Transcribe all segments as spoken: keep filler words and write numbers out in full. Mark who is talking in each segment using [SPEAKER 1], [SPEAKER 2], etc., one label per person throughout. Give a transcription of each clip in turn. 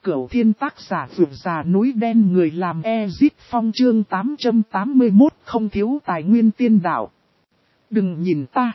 [SPEAKER 1] Cửu Thiên tác giả vượt già núi đen người làm Ezit Phong chương tám trăm tám mươi mốt không thiếu tài nguyên tiên đạo. Đừng nhìn ta.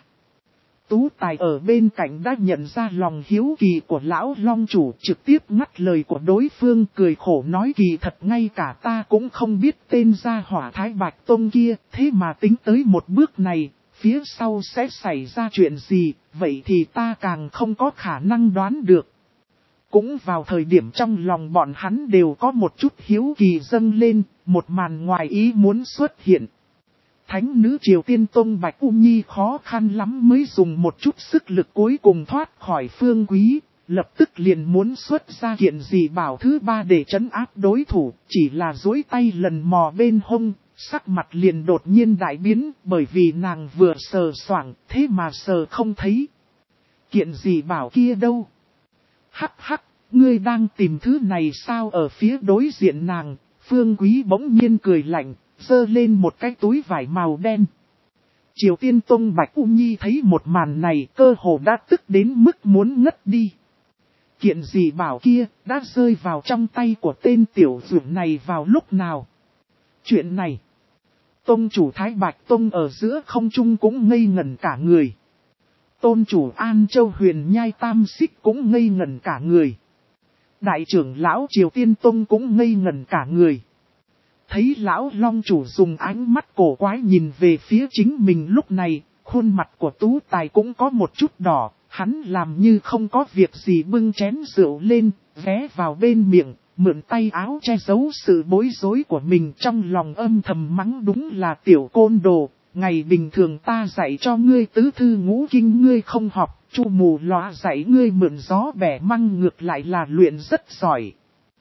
[SPEAKER 1] Tú Tài ở bên cạnh đã nhận ra lòng hiếu kỳ của lão long chủ, trực tiếp ngắt lời của đối phương, cười khổ nói kỳ thật ngay cả ta cũng không biết tên gia hỏa Thái Bạch Tông kia, thế mà tính tới một bước này, phía sau sẽ xảy ra chuyện gì, vậy thì ta càng không có khả năng đoán được. Cũng vào thời điểm trong lòng bọn hắn đều có một chút hiếu kỳ dâng lên, một màn ngoài ý muốn xuất hiện. Thánh nữ Triều Tiên Tông Bạch U Nhi khó khăn lắm mới dùng một chút sức lực cuối cùng thoát khỏi Phương Quý, lập tức liền muốn xuất ra kiện gì bảo thứ ba để trấn áp đối thủ, chỉ là duỗi tay lần mò bên hông, sắc mặt liền đột nhiên đại biến, bởi vì nàng vừa sờ soạng, thế mà sờ không thấy. Kiện gì bảo kia đâu? Hắc hắc, ngươi đang tìm thứ này sao? Ở phía đối diện nàng, Phương Quý bỗng nhiên cười lạnh, giơ lên một cái túi vải màu đen. Triều Tiên Tông Bạch U Nhi thấy một màn này cơ hồ đã tức đến mức muốn ngất đi. Kiện gì bảo kia đã rơi vào trong tay của tên tiểu dược này vào lúc nào? Chuyện này, Tông chủ Thái Bạch Tông ở giữa không trung cũng ngây ngẩn cả người. Tôn chủ An Châu Huyền Nhai Tam Xích cũng ngây ngẩn cả người. Đại trưởng lão Triều Tiên Tông cũng ngây ngẩn cả người. Thấy lão long chủ dùng ánh mắt cổ quái nhìn về phía chính mình lúc này, khuôn mặt của Tú Tài cũng có một chút đỏ, hắn làm như không có việc gì bưng chén rượu lên, vé vào bên miệng, mượn tay áo che giấu sự bối rối của mình, trong lòng âm thầm mắng đúng là tiểu côn đồ. Ngày bình thường ta dạy cho ngươi tứ thư ngũ kinh ngươi không học, chu mù lóa dạy ngươi mượn gió bẻ măng ngược lại là luyện rất giỏi.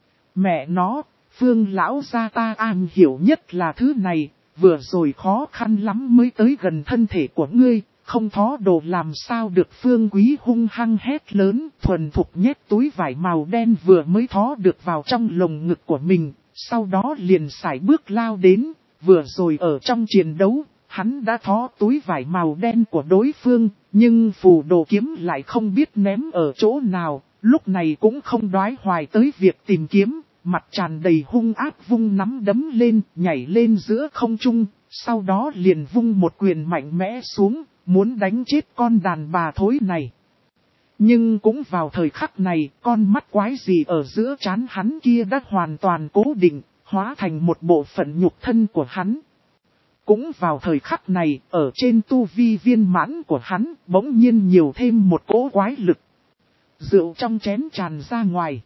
[SPEAKER 1] Mẹ nó, Phương lão gia ta am hiểu nhất là thứ này, vừa rồi khó khăn lắm mới tới gần thân thể của ngươi, không thó đồ làm sao được. Phương Quý hung hăng hét lớn, thuần thục nhét túi vải màu đen vừa mới thó được vào trong lồng ngực của mình, sau đó liền sải bước lao đến, vừa rồi ở trong chiến đấu. Hắn đã thó túi vải màu đen của đối phương, nhưng phù đồ kiếm lại không biết ném ở chỗ nào, lúc này cũng không đoái hoài tới việc tìm kiếm, mặt tràn đầy hung ác vung nắm đấm lên, nhảy lên giữa không trung, sau đó liền vung một quyền mạnh mẽ xuống, muốn đánh chết con đàn bà thối này. Nhưng cũng vào thời khắc này, con mắt quái gì ở giữa trán hắn kia đã hoàn toàn cố định, hóa thành một bộ phận nhục thân của hắn. Cũng vào thời khắc này, ở trên tu vi viên mãn của hắn, bỗng nhiên nhiều thêm một cỗ quái lực. Rượu trong chén tràn ra ngoài.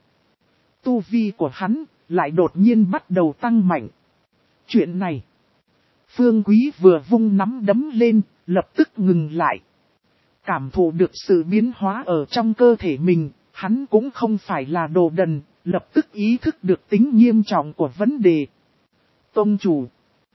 [SPEAKER 1] Tu vi của hắn, lại đột nhiên bắt đầu tăng mạnh. Chuyện này, Phương Quý vừa vung nắm đấm lên, lập tức ngừng lại. Cảm thụ được sự biến hóa ở trong cơ thể mình, hắn cũng không phải là đồ đần, lập tức ý thức được tính nghiêm trọng của vấn đề. Tông chủ.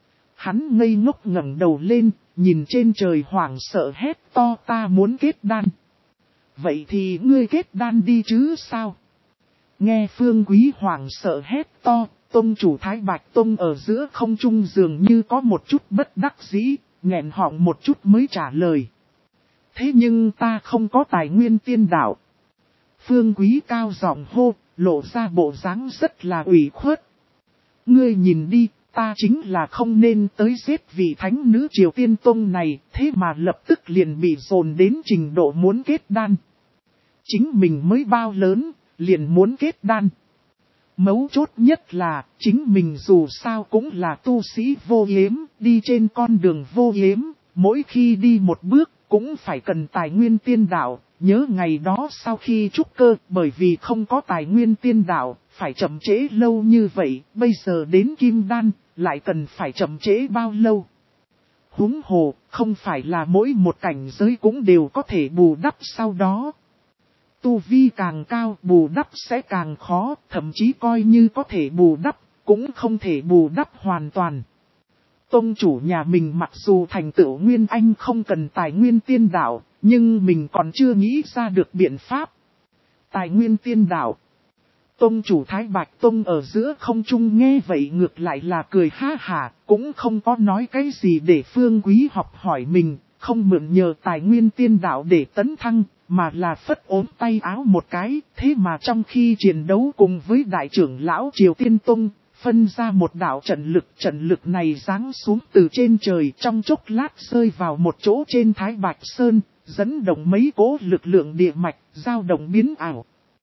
[SPEAKER 1] Hắn ngây ngốc ngẩng đầu lên, nhìn trên trời hoảng sợ hét to ta muốn kết đan. Vậy thì ngươi kết đan đi chứ sao? Nghe Phương Quý hoảng sợ hét to, tông chủ Thái Bạch Tông ở giữa không trung dường như có một chút bất đắc dĩ, nghẹn họng một chút mới trả lời. Thế nhưng ta không có tài nguyên tiên đạo. Phương Quý cao giọng hô, lộ ra bộ dáng rất là ủy khuất. Ngươi nhìn đi. Ta chính là không nên tới giết vị thánh nữ Triều Tiên Tông này, thế mà lập tức liền bị dồn đến trình độ muốn kết đan. Chính mình mới bao lớn, liền muốn kết đan. Mấu chốt nhất là, chính mình dù sao cũng là tu sĩ vô yếm, đi trên con đường vô yếm, mỗi khi đi một bước, cũng phải cần tài nguyên tiên đạo. Nhớ ngày đó sau khi trúc cơ, bởi vì không có tài nguyên tiên đạo, phải chậm trễ lâu như vậy, bây giờ đến kim đan, lại cần phải chậm trễ bao lâu. Huống hồ, không phải là mỗi một cảnh giới cũng đều có thể bù đắp sau đó. Tu vi càng cao, bù đắp sẽ càng khó, thậm chí coi như có thể bù đắp, cũng không thể bù đắp hoàn toàn. Tông chủ nhà mình mặc dù thành tựu Nguyên Anh không cần tài nguyên tiên đạo, nhưng mình còn chưa nghĩ ra được biện pháp. Tài nguyên tiên đạo. Tông chủ Thái Bạch Tông ở giữa không trung nghe vậy ngược lại là cười ha hả, cũng không có nói cái gì để Phương Quý học hỏi mình, không mượn nhờ tài nguyên tiên đạo để tấn thăng, mà là phất ốm tay áo một cái, thế mà trong khi chiến đấu cùng với đại trưởng lão Triều Tiên Tông, phân ra một đạo trận lực, trận lực này giáng xuống từ trên trời trong chốc lát rơi vào một chỗ trên Thái Bạch Sơn, dẫn động mấy cỗ lực lượng địa mạch, dao động biến ảo.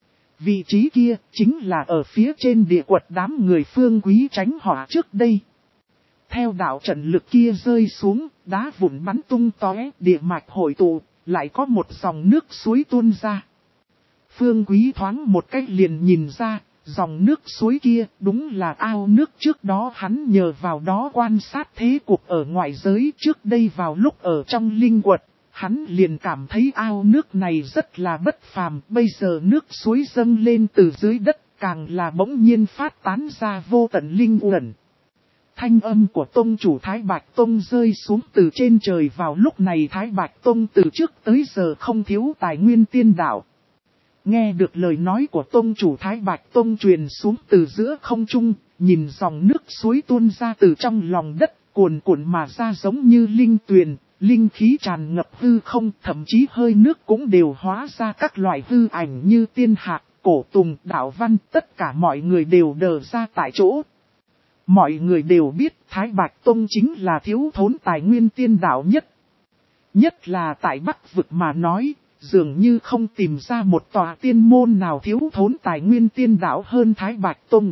[SPEAKER 1] Vị trí kia chính là ở phía trên địa quật đám người Phương Quý tránh họa trước đây. Theo đạo trận lực kia rơi xuống, đá vụn bắn tung tóe, địa mạch hội tụ, lại có một dòng nước suối tuôn ra. Phương Quý thoáng một cách liền nhìn ra, dòng nước suối kia đúng là ao nước trước đó hắn nhờ vào đó quan sát thế cuộc ở ngoại giới trước đây vào lúc ở trong linh quật. Hắn liền cảm thấy ao nước này rất là bất phàm, bây giờ nước suối dâng lên từ dưới đất, càng là bỗng nhiên phát tán ra vô tận linh uẩn. Thanh âm của tông chủ Thái Bạch Tông rơi xuống từ trên trời vào lúc này Thái Bạch Tông từ trước tới giờ không thiếu tài nguyên tiên đạo. Nghe được lời nói của tông chủ Thái Bạch Tông truyền xuống từ giữa không trung, nhìn dòng nước suối tuôn ra từ trong lòng đất, cuồn cuộn mà ra giống như linh tuyền. Linh khí tràn ngập hư không, thậm chí hơi nước cũng đều hóa ra các loại hư ảnh như tiên hạc, cổ tùng, đạo văn, tất cả mọi người đều đờ ra tại chỗ. Mọi người đều biết Thái Bạch Tông chính là thiếu thốn tài nguyên tiên đạo nhất. Nhất là tại Bắc vực mà nói, dường như không tìm ra một tòa tiên môn nào thiếu thốn tài nguyên tiên đạo hơn Thái Bạch Tông.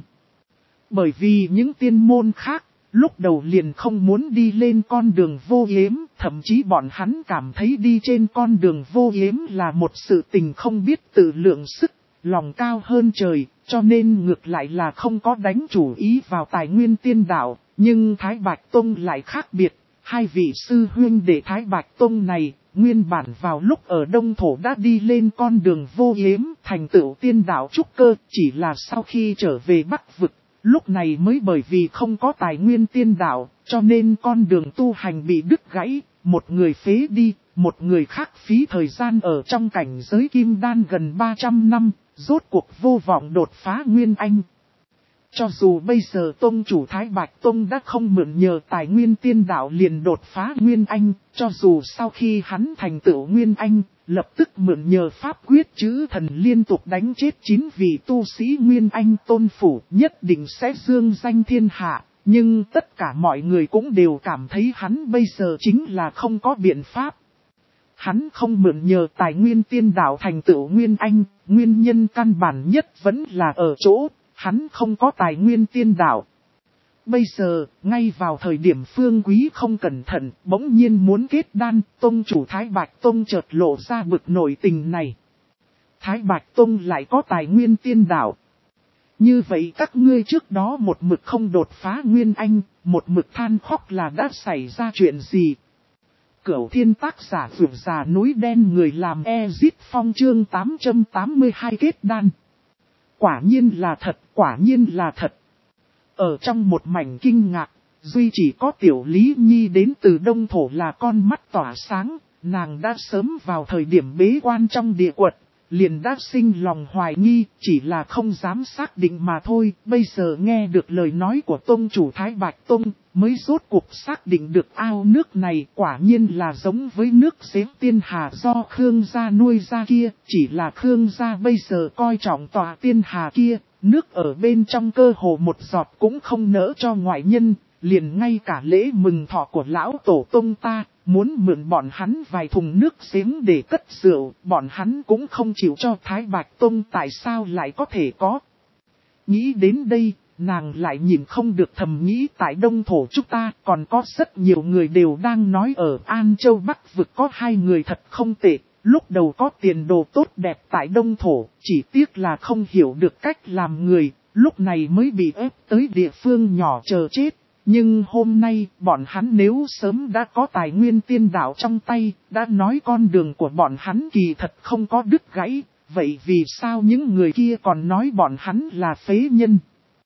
[SPEAKER 1] Bởi vì những tiên môn khác, lúc đầu liền không muốn đi lên con đường vô yếm, thậm chí bọn hắn cảm thấy đi trên con đường vô yếm là một sự tình không biết tự lượng sức, lòng cao hơn trời, cho nên ngược lại là không có đánh chủ ý vào tài nguyên tiên đạo. Nhưng Thái Bạch Tông lại khác biệt, hai vị sư huynh đệ Thái Bạch Tông này, nguyên bản vào lúc ở Đông Thổ đã đi lên con đường vô yếm, thành tựu tiên đạo trúc cơ, chỉ là sau khi trở về Bắc vực. Lúc này mới bởi vì không có tài nguyên tiên đạo, cho nên con đường tu hành bị đứt gãy, một người phế đi, một người khác phí thời gian ở trong cảnh giới kim đan gần ba trăm năm, rốt cuộc vô vọng đột phá nguyên anh. Cho dù bây giờ tông chủ Thái Bạch Tông đã không mượn nhờ tài nguyên tiên đạo liền đột phá nguyên anh, cho dù sau khi hắn thành tựu nguyên anh, lập tức mượn nhờ pháp quyết chữ thần liên tục đánh chết chín vị tu sĩ nguyên anh tôn phủ, nhất định sẽ dương danh thiên hạ, nhưng tất cả mọi người cũng đều cảm thấy hắn bây giờ chính là không có biện pháp. Hắn không mượn nhờ tài nguyên tiên đạo thành tựu nguyên anh, nguyên nhân căn bản nhất vẫn là ở chỗ, hắn không có tài nguyên tiên đạo. Bây giờ, ngay vào thời điểm Phương Quý không cẩn thận, bỗng nhiên muốn kết đan, tông chủ Thái Bạch Tông chợt lộ ra bực nội tình này. Thái Bạch Tông lại có tài nguyên tiên đạo. Như vậy các ngươi trước đó một mực không đột phá nguyên anh, một mực than khóc là đã xảy ra chuyện gì? Cửu Thiên tác giả vượt già núi đen người làm Ezit Phong chương tám trăm tám mươi hai kết đan. Quả nhiên là thật, quả nhiên là thật. Ở trong một mảnh kinh ngạc, duy chỉ có Tiểu Lý Nhi đến từ Đông Thổ là con mắt tỏa sáng, nàng đã sớm vào thời điểm bế quan trong địa quật, liền đã sinh lòng hoài nghi, chỉ là không dám xác định mà thôi. Bây giờ nghe được lời nói của tông chủ Thái Bạch Tông, mới rốt cuộc xác định được ao nước này quả nhiên là giống với nước giếng tiên hà do Khương gia nuôi ra kia, chỉ là Khương gia bây giờ coi trọng tòa tiên hà kia, nước ở bên trong cơ hồ một giọt cũng không nỡ cho ngoại nhân, liền ngay cả lễ mừng thọ của lão tổ tông ta, muốn mượn bọn hắn vài thùng nước giếng để cất rượu, bọn hắn cũng không chịu cho. Thái Bạch Tông tại sao lại có thể có. Nghĩ đến đây, nàng lại nhìn không được thầm nghĩ tại Đông Thổ chúng ta còn có rất nhiều người đều đang nói ở An Châu Bắc vực có hai người thật không tệ, lúc đầu có tiền đồ tốt đẹp tại Đông Thổ, chỉ tiếc là không hiểu được cách làm người, lúc này mới bị ép tới địa phương nhỏ chờ chết. Nhưng hôm nay, bọn hắn nếu sớm đã có tài nguyên tiên đạo trong tay, đã nói con đường của bọn hắn kỳ thật không có đứt gãy, vậy vì sao những người kia còn nói bọn hắn là phế nhân?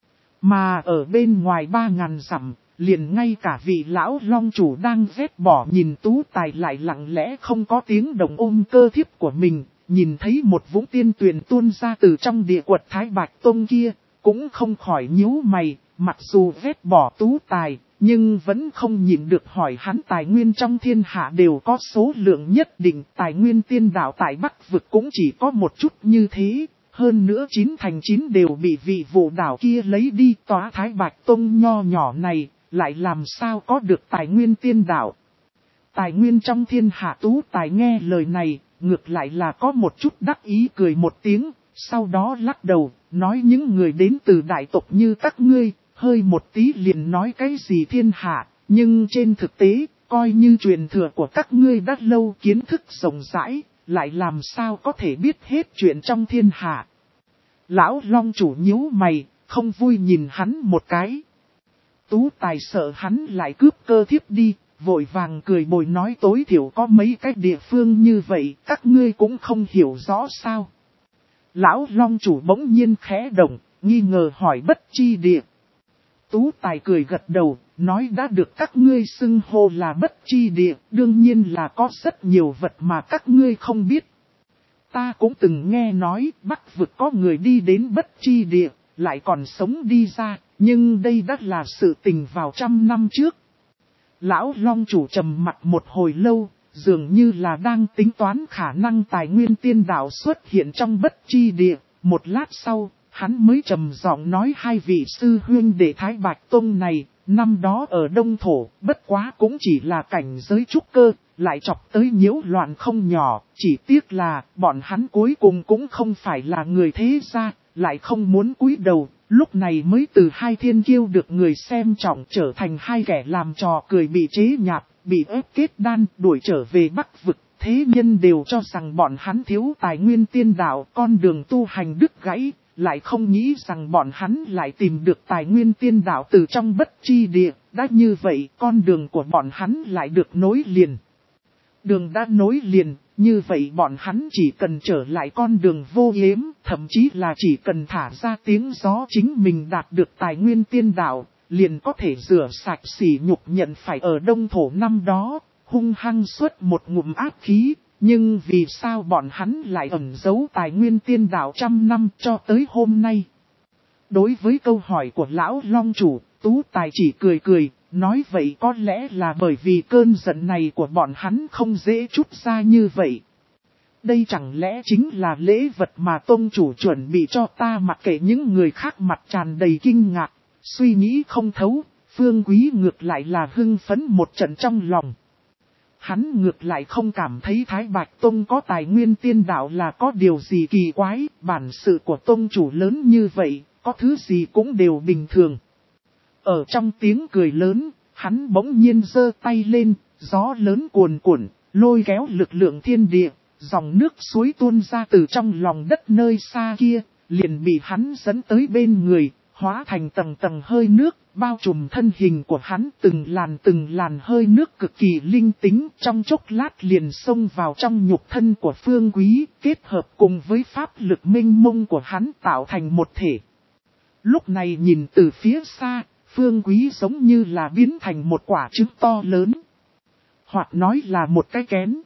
[SPEAKER 1] Mà ở bên ngoài ba ngàn dặm, liền ngay cả vị lão long chủ đang vét bỏ nhìn tú tài lại lặng lẽ không có tiếng động ôm cơ thiếp của mình, nhìn thấy một vũng tiên tuyền tuôn ra từ trong địa quật Thái Bạch Tông kia, cũng không khỏi nhíu mày. Mặc dù vét bỏ tú tài, nhưng vẫn không nhịn được hỏi hắn tài nguyên trong thiên hạ đều có số lượng nhất định, tài nguyên tiên đạo tại Bắc vực cũng chỉ có một chút như thế, hơn nữa chín thành chín đều bị vị vụ đảo kia lấy đi, Tóa Thái Bạch Tông nho nhỏ này, lại làm sao có được tài nguyên tiên đạo. Tài nguyên trong thiên hạ Tú Tài nghe lời này, ngược lại là có một chút đắc ý cười một tiếng, sau đó lắc đầu, nói những người đến từ đại tộc như các ngươi, hơi một tí liền nói cái gì thiên hạ, nhưng trên thực tế, coi như truyền thừa của các ngươi đã lâu kiến thức rộng rãi, lại làm sao có thể biết hết chuyện trong thiên hạ. Lão Long chủ nhíu mày, không vui nhìn hắn một cái. Tú Tài sợ hắn lại cướp cơ thiếp đi, vội vàng cười bồi nói tối thiểu có mấy cái địa phương như vậy, các ngươi cũng không hiểu rõ sao. Lão Long chủ bỗng nhiên khẽ động, nghi ngờ hỏi Bất Chi Địa. Tú Tài cười gật đầu, nói đã được các ngươi xưng hô là Bất Chi Địa, đương nhiên là có rất nhiều vật mà các ngươi không biết. Ta cũng từng nghe nói Bắc vực có người đi đến Bất Chi Địa, lại còn sống đi ra, nhưng đây đã là sự tình vào trăm năm trước. Lão Long chủ trầm mặt một hồi lâu, dường như là đang tính toán khả năng tài nguyên tiên đạo xuất hiện trong Bất Chi Địa. Một lát sau, hắn mới trầm giọng nói hai vị sư huynh đệ Thái Bạch Tông này, năm đó ở Đông Thổ, bất quá cũng chỉ là cảnh giới trúc cơ, lại chọc tới nhiễu loạn không nhỏ, chỉ tiếc là bọn hắn cuối cùng cũng không phải là người thế gia, lại không muốn cúi đầu, lúc này mới từ hai thiên kiêu được người xem trọng trở thành hai kẻ làm trò cười bị chế nhạt, bị ép kết đan đuổi trở về Bắc vực. Thế nhân đều cho rằng bọn hắn thiếu tài nguyên tiên đạo, con đường tu hành đứt gãy, lại không nghĩ rằng bọn hắn lại tìm được tài nguyên tiên đạo từ trong Bất Chi Địa, đã như vậy con đường của bọn hắn lại được nối liền. Đường đã nối liền, như vậy bọn hắn chỉ cần trở lại con đường vô yếm, thậm chí là chỉ cần thả ra tiếng gió chính mình đạt được tài nguyên tiên đạo, liền có thể rửa sạch sỉ nhục nhận phải ở Đông Thổ năm đó, hung hăng xuất một ngụm ác khí. Nhưng vì sao bọn hắn lại ẩn giấu tài nguyên tiên đạo trăm năm cho tới hôm nay? Đối với câu hỏi của Lão Long chủ, Tú Tài chỉ cười cười, nói vậy có lẽ là bởi vì cơn giận này của bọn hắn không dễ trút ra như vậy. Đây chẳng lẽ chính là lễ vật mà tông chủ chuẩn bị cho ta, mặc kệ những người khác mặt tràn đầy kinh ngạc, suy nghĩ không thấu, Phương Quý ngược lại là hưng phấn một trận trong lòng. Hắn ngược lại không cảm thấy Thái Bạch Tông có tài nguyên tiên đạo là có điều gì kỳ quái, bản sự của tông chủ lớn như vậy, có thứ gì cũng đều bình thường. Ở trong tiếng cười lớn, hắn bỗng nhiên giơ tay lên, gió lớn cuồn cuộn, lôi kéo lực lượng thiên địa, dòng nước suối tuôn ra từ trong lòng đất nơi xa kia, liền bị hắn dẫn tới bên người, hóa thành tầng tầng hơi nước, bao trùm thân hình của hắn, từng làn từng làn hơi nước cực kỳ linh tính, trong chốc lát liền xông vào trong nhục thân của Phương Quý, kết hợp cùng với pháp lực minh mông của hắn tạo thành một thể. Lúc này nhìn từ phía xa, Phương Quý giống như là biến thành một quả trứng to lớn, hoặc nói là một cái kén.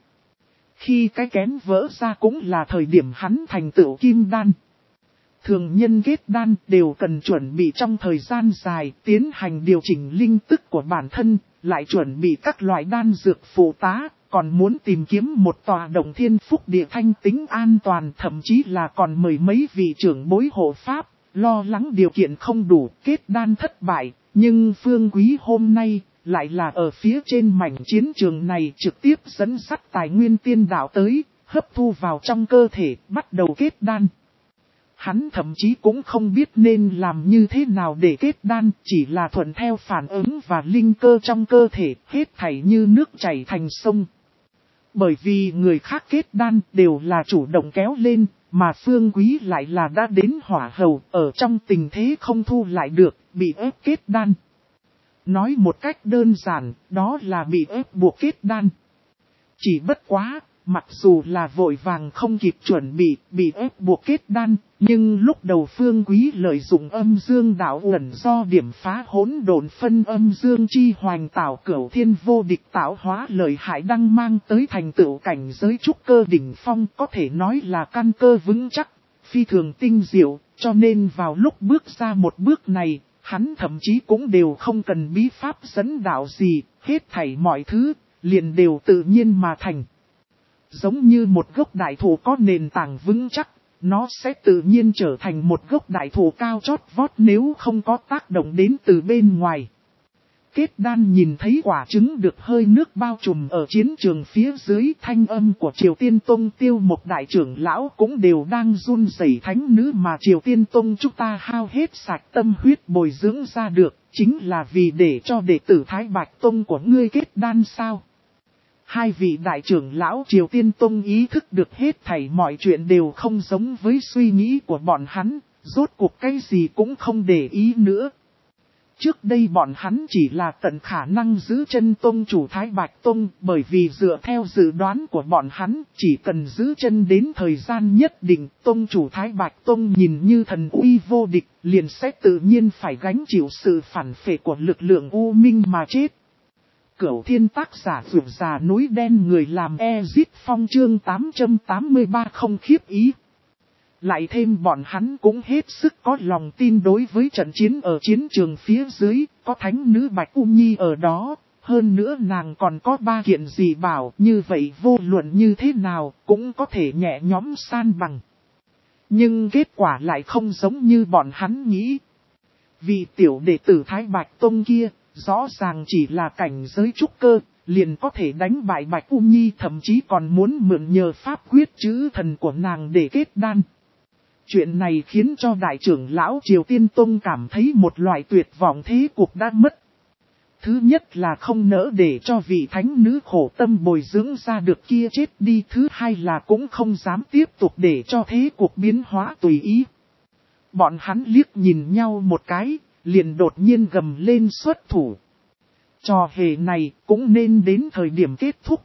[SPEAKER 1] Khi cái kén vỡ ra cũng là thời điểm hắn thành tựu kim đan. Thường nhân kết đan đều cần chuẩn bị trong thời gian dài, tiến hành điều chỉnh linh tức của bản thân, lại chuẩn bị các loại đan dược phụ tá, còn muốn tìm kiếm một tòa động thiên phúc địa thanh tính an toàn, thậm chí là còn mời mấy vị trưởng bối hộ pháp, lo lắng điều kiện không đủ, kết đan thất bại. Nhưng Phương Quý hôm nay, lại là ở phía trên mảnh chiến trường này trực tiếp dẫn dắt tài nguyên tiên đạo tới, hấp thu vào trong cơ thể, bắt đầu kết đan. Hắn thậm chí cũng không biết nên làm như thế nào để kết đan, chỉ là thuận theo phản ứng và linh cơ trong cơ thể, hết thảy như nước chảy thành sông. Bởi vì người khác kết đan đều là chủ động kéo lên, mà Phương Quý lại là đã đến hỏa hầu, ở trong tình thế không thu lại được, bị ép kết đan. Nói một cách đơn giản, đó là bị ép buộc kết đan. Chỉ bất quá, mặc dù là vội vàng không kịp chuẩn bị, bị ép buộc kết đan, nhưng lúc đầu Phương Quý lợi dụng âm dương đạo uẩn do điểm phá hỗn độn phân âm dương chi hoành tạo cửu thiên vô địch tạo hóa lợi hại đăng mang tới thành tựu cảnh giới trúc cơ đỉnh phong, có thể nói là căn cơ vững chắc, phi thường tinh diệu, cho nên vào lúc bước ra một bước này, hắn thậm chí cũng đều không cần bí pháp dẫn đạo gì, hết thảy mọi thứ, liền đều tự nhiên mà thành. Giống như một gốc đại thụ có nền tảng vững chắc, nó sẽ tự nhiên trở thành một gốc đại thụ cao chót vót nếu không có tác động đến từ bên ngoài. Kết đan nhìn thấy quả trứng được hơi nước bao trùm ở chiến trường phía dưới, thanh âm của Triều Tiên Tông Tiêu một đại trưởng lão cũng đều đang run rẩy. Thánh nữ mà Triều Tiên Tông chúng ta hao hết sạch tâm huyết bồi dưỡng ra được, chính là vì để cho đệ tử Thái Bạch Tông của ngươi kết đan sao? Hai vị đại trưởng lão Triều Tiên Tông ý thức được hết thảy mọi chuyện đều không giống với suy nghĩ của bọn hắn, rốt cuộc cái gì cũng không để ý nữa. Trước đây bọn hắn chỉ là tận khả năng giữ chân Tông chủ Thái Bạch Tông, bởi vì dựa theo dự đoán của bọn hắn, chỉ cần giữ chân đến thời gian nhất định, Tông chủ Thái Bạch Tông nhìn như thần uy vô địch, liền sẽ tự nhiên phải gánh chịu sự phản phệ của lực lượng U Minh mà chết. Cửu Thiên tác giả vượt già núi đen người làm Ezit Phong chương tám trăm tám mươi ba không khiếp ý. Lại thêm bọn hắn cũng hết sức có lòng tin đối với trận chiến ở chiến trường phía dưới, có thánh nữ Bạch U Nhi ở đó, hơn nữa nàng còn có ba kiện gì bảo, như vậy vô luận như thế nào cũng có thể nhẹ nhõm san bằng. Nhưng kết quả lại không giống như bọn hắn nghĩ. Vì tiểu đệ tử Thái Bạch Tông kia, rõ ràng chỉ là cảnh giới trúc cơ, liền có thể đánh bại Bạch U Nhi, thậm chí còn muốn mượn nhờ pháp quyết chữ thần của nàng để kết đan. Chuyện này khiến cho đại trưởng lão Triều Tiên Tông cảm thấy một loại tuyệt vọng thế cuộc đã mất. Thứ nhất là không nỡ để cho vị thánh nữ khổ tâm bồi dưỡng ra được kia chết đi. Thứ hai là cũng không dám tiếp tục để cho thế cuộc biến hóa tùy ý. Bọn hắn liếc nhìn nhau một cái, liền đột nhiên gầm lên xuất thủ. Trò hề này cũng nên đến thời điểm kết thúc.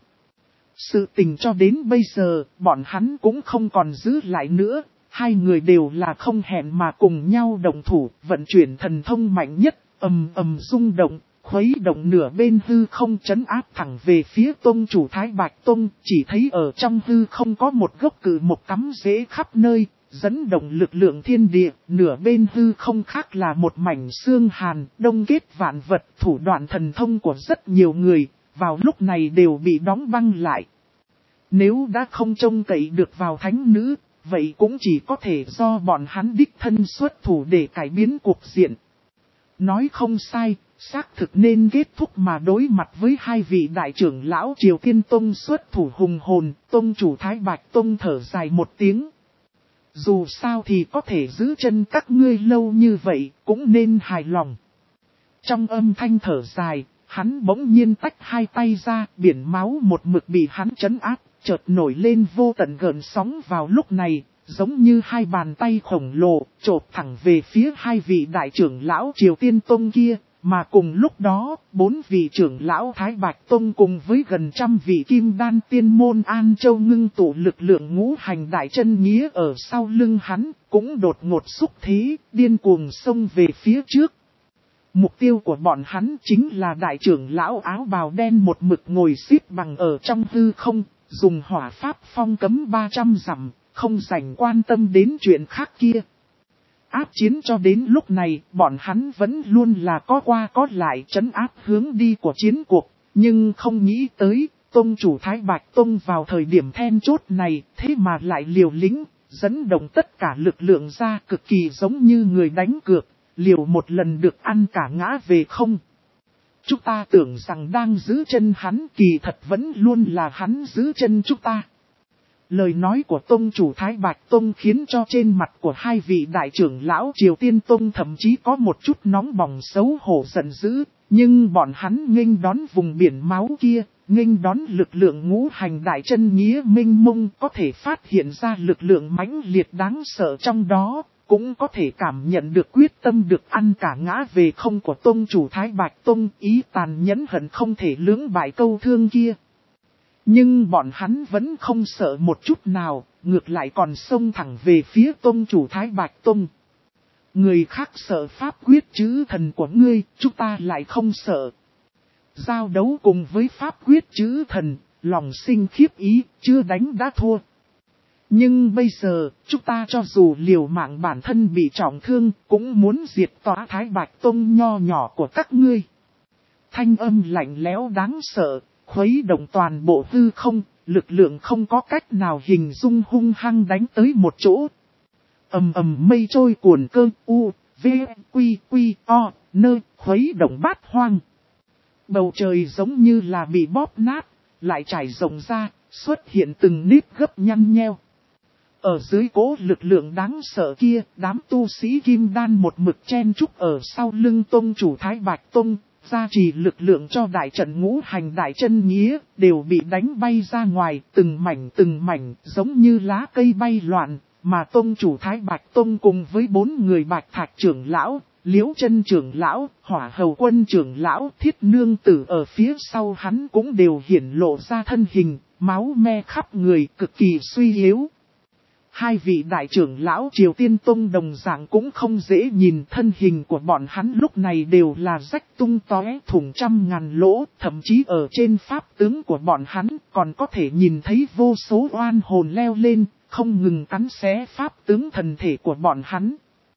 [SPEAKER 1] Sự tình cho đến bây giờ, bọn hắn cũng không còn giữ lại nữa. Hai người đều là không hẹn mà cùng nhau động thủ, vận chuyển thần thông mạnh nhất, ầm ầm rung động, khuấy động nửa bên hư không trấn áp thẳng về phía Tông chủ Thái Bạch Tông, chỉ thấy ở trong hư không có một gốc cự một cắm rễ khắp nơi, dẫn động lực lượng thiên địa, nửa bên hư không khác là một mảnh xương hàn, đông kết vạn vật, thủ đoạn thần thông của rất nhiều người, vào lúc này đều bị đóng băng lại. Nếu đã không trông cậy được vào thánh nữ, vậy cũng chỉ có thể do bọn hắn đích thân xuất thủ để cải biến cuộc diện. Nói không sai, xác thực nên kết thúc mà đối mặt với hai vị đại trưởng lão Triều Tiên Tông xuất thủ hùng hồn, Tông chủ Thái Bạch Tông thở dài một tiếng. Dù sao thì có thể giữ chân các ngươi lâu như vậy, cũng nên hài lòng. Trong âm thanh thở dài, hắn bỗng nhiên tách hai tay ra, biển máu một mực bị hắn trấn áp. Chợt nổi lên vô tận gợn sóng vào lúc này, giống như hai bàn tay khổng lồ, chộp thẳng về phía hai vị đại trưởng lão Triều Tiên Tông kia, mà cùng lúc đó, bốn vị trưởng lão Thái Bạch Tông cùng với gần trăm vị kim đan tiên môn An Châu ngưng tụ lực lượng ngũ hành đại chân nghĩa ở sau lưng hắn, cũng đột ngột xúc thế, điên cuồng xông về phía trước. Mục tiêu của bọn hắn chính là đại trưởng lão áo bào đen một mực ngồi xếp bằng ở trong hư không. Dùng hỏa pháp phong cấm ba trăm dặm, không dành quan tâm đến chuyện khác kia. Áp chiến cho đến lúc này, bọn hắn vẫn luôn là có qua có lại trấn áp hướng đi của chiến cuộc. Nhưng không nghĩ tới, Tông chủ Thái Bạch Tông vào thời điểm then chốt này, thế mà lại liều lĩnh, dẫn động tất cả lực lượng ra cực kỳ giống như người đánh cược, liều một lần được ăn cả ngã về không. Chúng ta tưởng rằng đang giữ chân hắn, kỳ thật vẫn luôn là hắn giữ chân chúng ta. Lời nói của Tông chủ Thái Bạch Tông khiến cho trên mặt của hai vị đại trưởng lão Triều Tiên Tông thậm chí có một chút nóng bỏng xấu hổ giận dữ. Nhưng bọn hắn nghênh đón vùng biển máu kia, nghênh đón lực lượng ngũ hành đại chân nghĩa minh mông, có thể phát hiện ra lực lượng mãnh liệt đáng sợ trong đó. Cũng có thể cảm nhận được quyết tâm được ăn cả ngã về không của Tông chủ Thái Bạch Tông, ý tàn nhẫn hận không thể lưỡng bại câu thương kia. Nhưng bọn hắn vẫn không sợ một chút nào, ngược lại còn xông thẳng về phía Tông chủ Thái Bạch Tông. Người khác sợ pháp quyết chữ thần của ngươi, chúng ta lại không sợ. Giao đấu cùng với pháp quyết chữ thần, lòng sinh khiếp ý, chưa đánh đã thua. Nhưng bây giờ, chúng ta cho dù liều mạng bản thân bị trọng thương, cũng muốn diệt tỏa Thái Bạch Tông nho nhỏ của các ngươi. Thanh âm lạnh lẽo đáng sợ, khuấy động toàn bộ hư không, lực lượng không có cách nào hình dung hung hăng đánh tới một chỗ. Ầm ầm mây trôi cuồn cơn u, v, quy, quy, o, nơ, khuấy động bát hoang. Bầu trời giống như là bị bóp nát, lại trải rộng ra, xuất hiện từng nếp gấp nhăn nheo. Ở dưới cố lực lượng đáng sợ kia, đám tu sĩ kim đan một mực chen trúc ở sau lưng tông chủ Thái Bạch Tông, gia trì lực lượng cho đại trận ngũ hành đại chân nghĩa, đều bị đánh bay ra ngoài, từng mảnh từng mảnh, giống như lá cây bay loạn, mà tông chủ Thái Bạch Tông cùng với bốn người Bạch Thạch trưởng lão, Liễu Chân trưởng lão, Hỏa Hầu Quân trưởng lão, Thiết Nương Tử ở phía sau hắn cũng đều hiển lộ ra thân hình, máu me khắp người, cực kỳ suy yếu. Hai vị đại trưởng lão Triều Tiên Tông đồng dạng cũng không dễ nhìn, thân hình của bọn hắn lúc này đều là rách tung tóe thủng trăm ngàn lỗ, thậm chí ở trên pháp tướng của bọn hắn còn có thể nhìn thấy vô số oan hồn leo lên, không ngừng cắn xé pháp tướng thần thể của bọn hắn.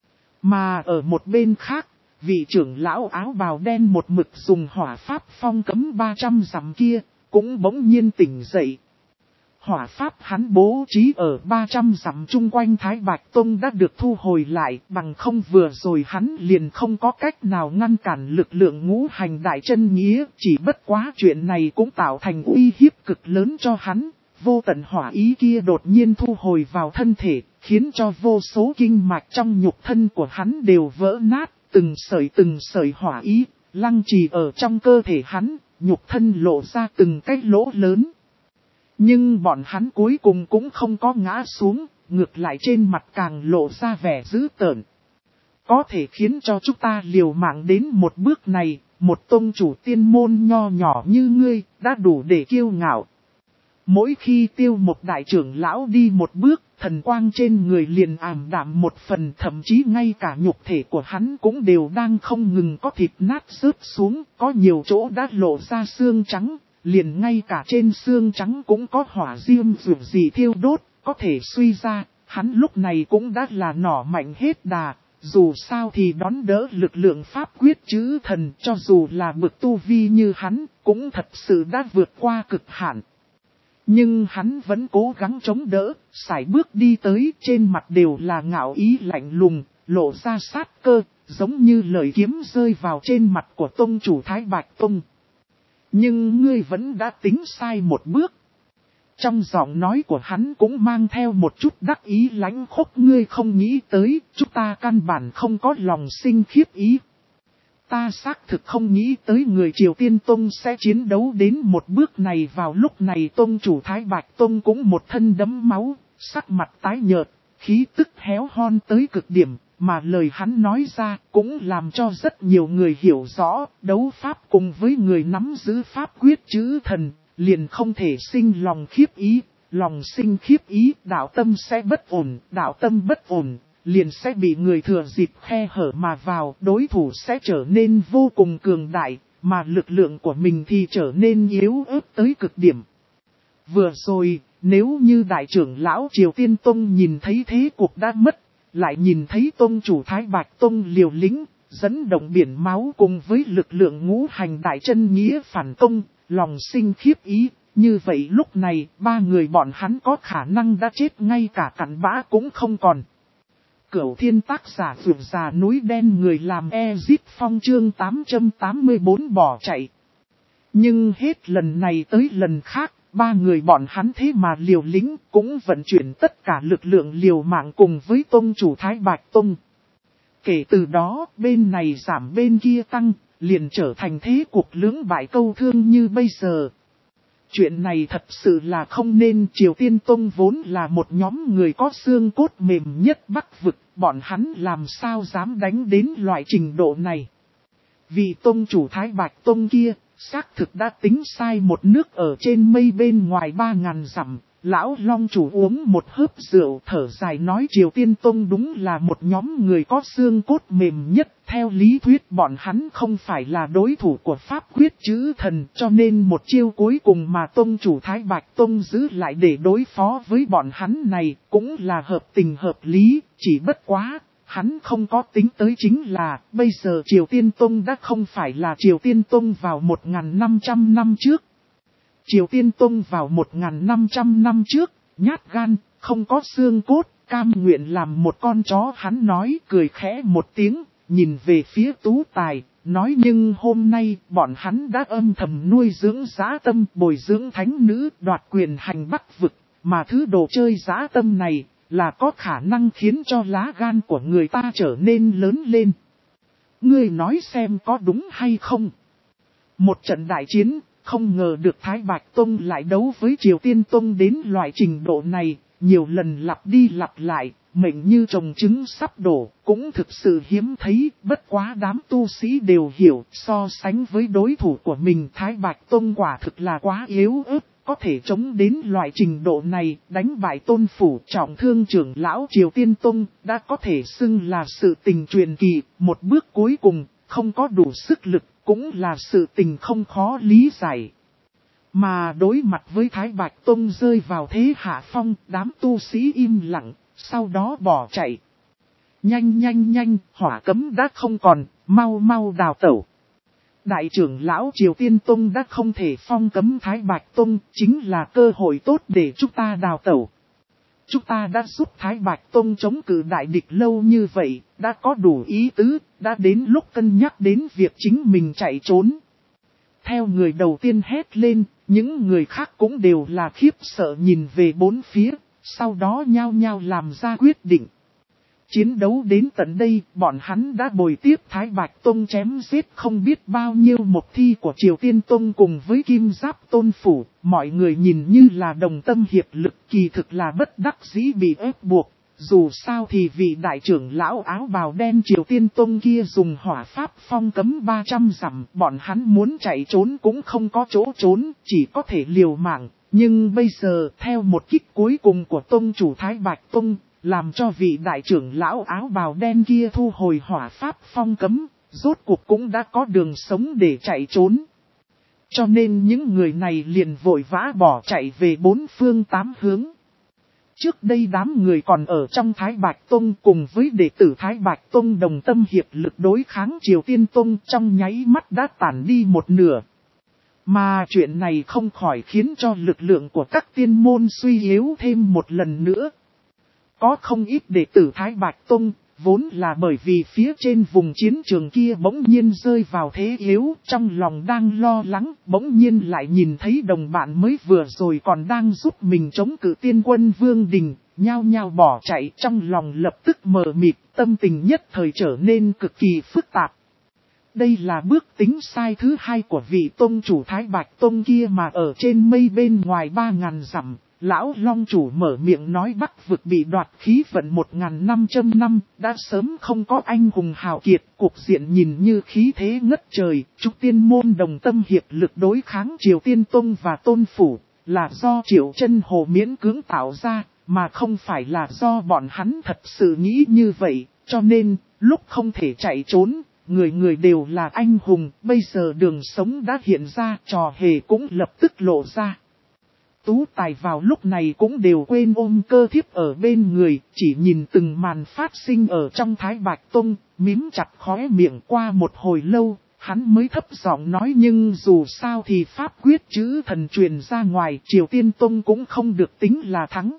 [SPEAKER 1] Mà ở một bên khác, vị trưởng lão áo bào đen một mực dùng hỏa pháp phong cấm ba trăm dặm kia, cũng bỗng nhiên tỉnh dậy. Hỏa pháp hắn bố trí ở ba trăm dặm chung quanh Thái Bạch Tông đã được thu hồi lại, bằng không vừa rồi hắn liền không có cách nào ngăn cản lực lượng ngũ hành đại chân nghĩa, chỉ bất quá chuyện này cũng tạo thành uy hiếp cực lớn cho hắn. Vô tận hỏa ý kia đột nhiên thu hồi vào thân thể, khiến cho vô số kinh mạch trong nhục thân của hắn đều vỡ nát, từng sợi từng sợi hỏa ý, lăng trì ở trong cơ thể hắn, nhục thân lộ ra từng cái lỗ lớn. Nhưng bọn hắn cuối cùng cũng không có ngã xuống, ngược lại trên mặt càng lộ ra vẻ dữ tợn. Có thể khiến cho chúng ta liều mạng đến một bước này, một tông chủ tiên môn nho nhỏ như ngươi, đã đủ để kiêu ngạo. Mỗi khi Tiêu một đại trưởng lão đi một bước, thần quang trên người liền ảm đạm một phần, thậm chí ngay cả nhục thể của hắn cũng đều đang không ngừng có thịt nát rớt xuống, có nhiều chỗ đã lộ ra xương trắng, liền ngay cả trên xương trắng cũng có hỏa diêm dù gì thiêu đốt, có thể suy ra, hắn lúc này cũng đã là nỏ mạnh hết đà, dù sao thì đón đỡ lực lượng pháp quyết chữ thần, cho dù là bực tu vi như hắn, cũng thật sự đã vượt qua cực hạn. Nhưng hắn vẫn cố gắng chống đỡ, sải bước đi tới, trên mặt đều là ngạo ý lạnh lùng, lộ ra sát cơ, giống như lời kiếm rơi vào trên mặt của tông chủ Thái Bạch Tông. Nhưng ngươi vẫn đã tính sai một bước. Trong giọng nói của hắn cũng mang theo một chút đắc ý lãnh khốc, ngươi không nghĩ tới, chúng ta căn bản không có lòng sinh khiếp ý. Ta xác thực không nghĩ tới người Triều Tiên Tông sẽ chiến đấu đến một bước này. Vào lúc này Tông chủ Thái Bạch Tông cũng một thân đẫm máu, sắc mặt tái nhợt, khí tức héo hon tới cực điểm, mà lời hắn nói ra cũng làm cho rất nhiều người hiểu rõ, đấu pháp cùng với người nắm giữ pháp quyết chữ thần, liền không thể sinh lòng khiếp ý, lòng sinh khiếp ý, đạo tâm sẽ bất ổn, đạo tâm bất ổn. Liền sẽ bị người thừa dịp khe hở mà vào, đối thủ sẽ trở nên vô cùng cường đại, mà lực lượng của mình thì trở nên yếu ớt tới cực điểm. Vừa rồi, nếu như đại trưởng lão Triều Tiên Tông nhìn thấy thế cuộc đã mất, lại nhìn thấy tông chủ Thái Bạch Tông liều lĩnh, dẫn động biển máu cùng với lực lượng ngũ hành đại chân nghĩa phản công, lòng sinh khiếp ý, như vậy lúc này ba người bọn hắn có khả năng đã chết ngay cả cặn bã cũng không còn. Cửu thiên tác giả vượt già núi đen người làm Ezip Phong chương tám trăm tám mươi tư bỏ chạy. Nhưng hết lần này tới lần khác, ba người bọn hắn thế mà liều lĩnh cũng vận chuyển tất cả lực lượng liều mạng cùng với tông chủ Thái Bạch Tông. Kể từ đó, bên này giảm bên kia tăng, liền trở thành thế cuộc lưỡng bại câu thương như bây giờ. Chuyện này thật sự là không nên. Triều Tiên Tông vốn là một nhóm người có xương cốt mềm nhất Bắc vực, bọn hắn làm sao dám đánh đến loại trình độ này. Vì tông chủ Thái Bạch Tông kia, xác thực đã tính sai một nước ở trên mây bên ngoài ba ngàn dặm, Lão Long chủ uống một hớp rượu thở dài nói Triều Tiên Tông đúng là một nhóm người có xương cốt mềm nhất. Theo lý thuyết bọn hắn không phải là đối thủ của Pháp Quyết Chữ Thần, cho nên một chiêu cuối cùng mà Tông chủ Thái Bạch Tông giữ lại để đối phó với bọn hắn này cũng là hợp tình hợp lý, chỉ bất quá. Hắn không có tính tới chính là, bây giờ Triều Tiên Tông đã không phải là Triều Tiên Tông vào một nghìn năm trăm năm trước. Triều Tiên Tông vào một nghìn năm trăm năm trước, nhát gan, không có xương cốt, cam nguyện làm một con chó. Hắn nói cười khẽ một tiếng, nhìn về phía Tú Tài, nói nhưng hôm nay bọn hắn đã âm thầm nuôi dưỡng dã tâm, bồi dưỡng thánh nữ, đoạt quyền hành Bắc vực, mà thứ đồ chơi dã tâm này là có khả năng khiến cho lá gan của người ta trở nên lớn lên. Ngươi nói xem có đúng hay không? Một trận đại chiến, không ngờ được Thái Bạch Tông lại đấu với Triều Tiên Tông đến loại trình độ này, nhiều lần lặp đi lặp lại, mệnh như trồng trứng sắp đổ, cũng thực sự hiếm thấy, bất quá đám tu sĩ đều hiểu, so sánh với đối thủ của mình Thái Bạch Tông quả thực là quá yếu ớt. Có thể chống đến loại trình độ này, đánh bại Tôn phủ trọng thương trưởng lão Triều Tiên Tông, đã có thể xưng là sự tình truyền kỳ, một bước cuối cùng, không có đủ sức lực, cũng là sự tình không khó lý giải. Mà đối mặt với Thái Bạch Tông rơi vào thế hạ phong, đám tu sĩ im lặng, sau đó bỏ chạy. Nhanh nhanh nhanh, hỏa cấm đã không còn, mau mau đào tẩu. Đại trưởng lão Triều Tiên Tông đã không thể phong cấm Thái Bạch Tông, chính là cơ hội tốt để chúng ta đào tẩu. Chúng ta đã giúp Thái Bạch Tông chống cự đại địch lâu như vậy, đã có đủ ý tứ, đã đến lúc cân nhắc đến việc chính mình chạy trốn. Theo người đầu tiên hét lên, những người khác cũng đều là khiếp sợ nhìn về bốn phía, sau đó nhao nhao làm ra quyết định. Chiến đấu đến tận đây, bọn hắn đã bồi tiếp Thái Bạch Tông chém giết không biết bao nhiêu một thi của Triều Tiên Tông cùng với Kim Giáp Tôn Phủ. Mọi người nhìn như là đồng tâm hiệp lực, kỳ thực là bất đắc dĩ bị ép buộc. Dù sao thì vị đại trưởng lão áo bào đen Triều Tiên Tông kia dùng hỏa pháp phong cấm ba trăm dặm, bọn hắn muốn chạy trốn cũng không có chỗ trốn, chỉ có thể liều mạng. Nhưng bây giờ, theo một kích cuối cùng của Tông chủ Thái Bạch Tông, làm cho vị đại trưởng lão áo bào đen kia thu hồi hỏa pháp phong cấm, rốt cuộc cũng đã có đường sống để chạy trốn. Cho nên những người này liền vội vã bỏ chạy về bốn phương tám hướng. Trước đây đám người còn ở trong Thái Bạch Tông cùng với đệ tử Thái Bạch Tông đồng tâm hiệp lực đối kháng Triều Tiên Tông trong nháy mắt đã tản đi một nửa. Mà chuyện này không khỏi khiến cho lực lượng của các tiên môn suy yếu thêm một lần nữa. Có không ít đệ tử Thái Bạch Tông, vốn là bởi vì phía trên vùng chiến trường kia bỗng nhiên rơi vào thế yếu, trong lòng đang lo lắng, bỗng nhiên lại nhìn thấy đồng bạn mới vừa rồi còn đang giúp mình chống cự tiên quân Vương Đình, nhao nhao bỏ chạy, trong lòng lập tức mờ mịt, tâm tình nhất thời trở nên cực kỳ phức tạp. Đây là bước tính sai thứ hai của vị tông chủ Thái Bạch Tông kia mà ở trên mây bên ngoài ba ngàn dặm. Lão Long chủ mở miệng nói Bắc vực bị đoạt khí vận một nghìn năm trăm năm, đã sớm không có anh hùng hào kiệt, cục diện nhìn như khí thế ngất trời, Trúc Tiên môn đồng tâm hiệp lực đối kháng Triều Tiên Tông và Tôn Phủ, là do Triệu Chân Hồ miễn cưỡng tạo ra, mà không phải là do bọn hắn thật sự nghĩ như vậy, cho nên, lúc không thể chạy trốn, người người đều là anh hùng, bây giờ đường sống đã hiện ra, trò hề cũng lập tức lộ ra. Tú Tài vào lúc này cũng đều quên ôm cơ thiếp ở bên người, chỉ nhìn từng màn phát sinh ở trong Thái Bạch Tông, mím chặt khóe miệng. Qua một hồi lâu, hắn mới thấp giọng nói nhưng dù sao thì pháp quyết chữ thần truyền ra ngoài, Triều Tiên Tông cũng không được tính là thắng.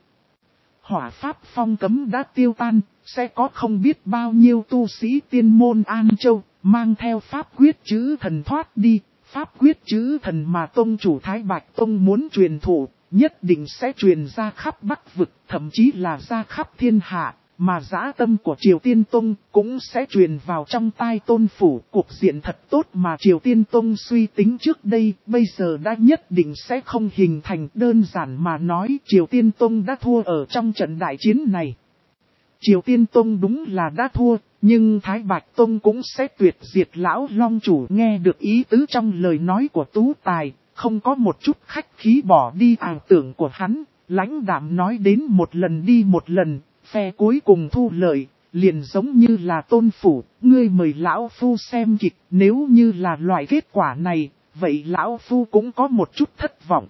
[SPEAKER 1] Hỏa pháp phong cấm đã tiêu tan, sẽ có không biết bao nhiêu tu sĩ tiên môn An Châu, mang theo pháp quyết chữ thần thoát đi. Pháp quyết chữ thần mà tông chủ Thái Bạch Tông muốn truyền thụ, nhất định sẽ truyền ra khắp Bắc vực, thậm chí là ra khắp thiên hạ, mà dã tâm của Triều Tiên Tông cũng sẽ truyền vào trong tai Tôn Phủ. Cuộc diện thật tốt mà Triều Tiên Tông suy tính trước đây, bây giờ đã nhất định sẽ không hình thành. Đơn giản mà nói, Triều Tiên Tông đã thua ở trong trận đại chiến này. Triều Tiên Tông đúng là đã thua, nhưng Thái Bạch Tông cũng sẽ tuyệt diệt. Lão Long chủ nghe được ý tứ trong lời nói của Tú Tài, không có một chút khách khí bỏ đi ảo tưởng của hắn, lãnh đạm nói đến một lần đi một lần, phe cuối cùng thu lợi, liền giống như là Tôn phủ, ngươi mời lão phu xem kịch, nếu như là loại kết quả này, vậy lão phu cũng có một chút thất vọng.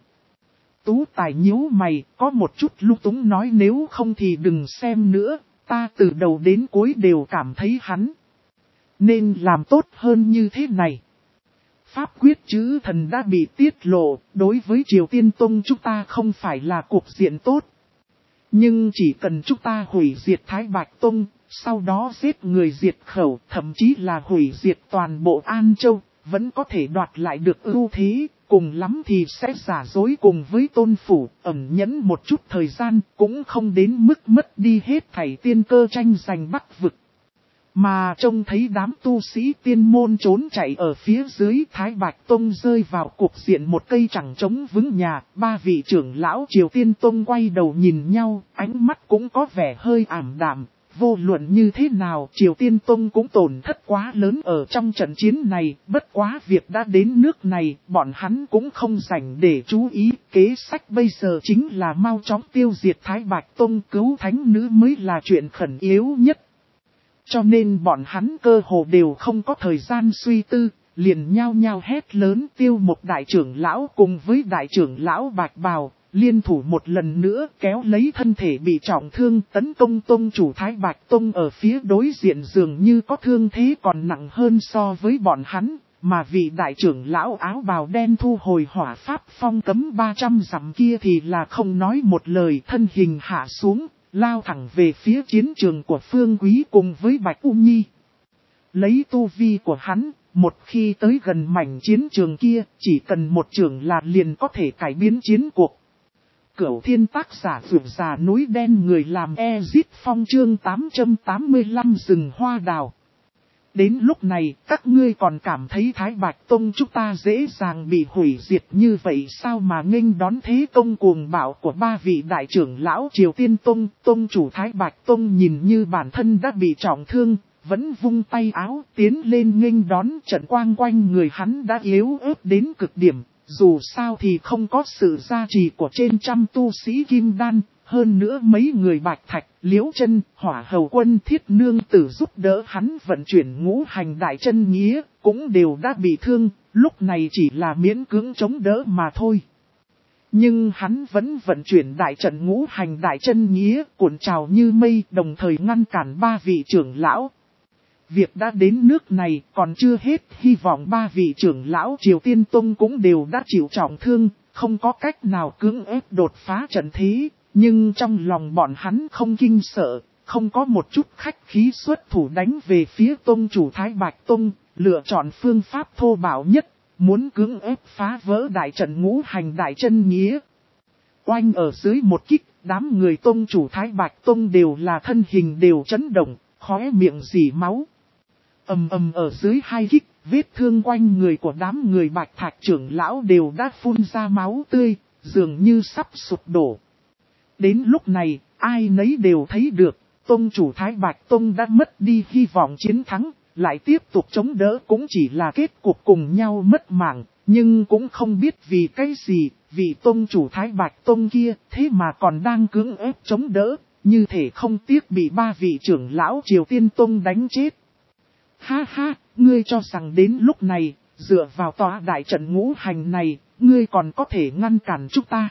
[SPEAKER 1] Tú Tài nhíu mày, có một chút lung túng nói nếu không thì đừng xem nữa, ta từ đầu đến cuối đều cảm thấy hắn nên làm tốt hơn như thế này. Pháp quyết chữ thần đã bị tiết lộ, đối với Triều Tiên Tông chúng ta không phải là cục diện tốt. Nhưng chỉ cần chúng ta hủy diệt Thái Bạch Tông, sau đó giết người diệt khẩu, thậm chí là hủy diệt toàn bộ An Châu, vẫn có thể đoạt lại được ưu thế, cùng lắm thì sẽ giả dối cùng với Tôn phủ, ẩn nhẫn một chút thời gian, cũng không đến mức mất đi hết thảy tiên cơ tranh giành Bắc vực. Mà trông thấy đám tu sĩ tiên môn trốn chạy ở phía dưới, Thái Bạch Tông rơi vào cục diện một cây chẳng chống vững nhà, ba vị trưởng lão Triều Tiên Tông quay đầu nhìn nhau, ánh mắt cũng có vẻ hơi ảm đạm. Vô luận như thế nào, Triều Tiên Tông cũng tổn thất quá lớn ở trong trận chiến này, bất quá việc đã đến nước này, bọn hắn cũng không rảnh để chú ý, kế sách bây giờ chính là mau chóng tiêu diệt Thái Bạch Tông, cứu thánh nữ mới là chuyện khẩn yếu nhất. Cho nên bọn hắn cơ hồ đều không có thời gian suy tư, liền nhao nhao hét lớn. Tiêu một đại trưởng lão cùng với đại trưởng lão Bạch Bào, liên thủ một lần nữa kéo lấy thân thể bị trọng thương tấn công tông chủ Thái Bạch Tông ở phía đối diện dường như có thương thế còn nặng hơn so với bọn hắn, mà vị đại trưởng lão áo bào đen thu hồi hỏa pháp phong cấm ba trăm dặm kia thì là không nói một lời, thân hình hạ xuống, lao thẳng về phía chiến trường của Phương Quý cùng với Bạch U Nhi. Lấy tu vi của hắn, một khi tới gần mảnh chiến trường kia, chỉ cần một trường là liền có thể cải biến chiến cuộc. Cửu Thiên tác giả vượt già núi đen người làm Ezit Phong chương tám trăm tám mươi lăm rừng hoa đào. Đến lúc này, các ngươi còn cảm thấy Thái Bạch Tông chúng ta dễ dàng bị hủy diệt như vậy sao mà nghênh đón thế công cuồng bạo của ba vị đại trưởng lão Triều Tiên Tông. Tông chủ Thái Bạch Tông nhìn như bản thân đã bị trọng thương, vẫn vung tay áo tiến lên nghênh đón, trận quang quanh người hắn đã yếu ớt đến cực điểm. Dù sao thì không có sự gia trì của trên trăm tu sĩ kim đan, hơn nữa mấy người Bạch Thạch, Liễu Chân, Hỏa Hầu Quân Thiết Nương Tử giúp đỡ hắn vận chuyển ngũ hành đại chân nghĩa, cũng đều đã bị thương, lúc này chỉ là miễn cưỡng chống đỡ mà thôi. Nhưng hắn vẫn vận chuyển đại trận ngũ hành đại chân nghĩa, cuộn trào như mây, đồng thời ngăn cản ba vị trưởng lão. Việc đã đến nước này còn chưa hết, hy vọng ba vị trưởng lão Triều Tiên Tông cũng đều đã chịu trọng thương, không có cách nào cưỡng ép đột phá trận thế, nhưng trong lòng bọn hắn không kinh sợ, không có một chút khách khí xuất thủ đánh về phía Tông chủ Thái Bạch Tông, lựa chọn phương pháp thô bạo nhất, muốn cưỡng ép phá vỡ đại trận ngũ hành đại chân nghĩa. Oanh ở dưới một kích, đám người Tông chủ Thái Bạch Tông đều là thân hình đều chấn động, khóe miệng rỉ máu. Ầm ầm ở dưới hai kích, vết thương quanh người của đám người Bạch Thạch trưởng lão đều đã phun ra máu tươi, dường như sắp sụp đổ. Đến lúc này, ai nấy đều thấy được, Tông chủ Thái Bạch Tông đã mất đi hy vọng chiến thắng, lại tiếp tục chống đỡ cũng chỉ là kết cục cùng nhau mất mạng, nhưng cũng không biết vì cái gì, vì Tông chủ Thái Bạch Tông kia thế mà còn đang cưỡng ép chống đỡ, như thể không tiếc bị ba vị trưởng lão Triều Tiên Tông đánh chết. Ha ha, ngươi cho rằng đến lúc này, dựa vào tòa đại trận ngũ hành này, ngươi còn có thể ngăn cản chúng ta.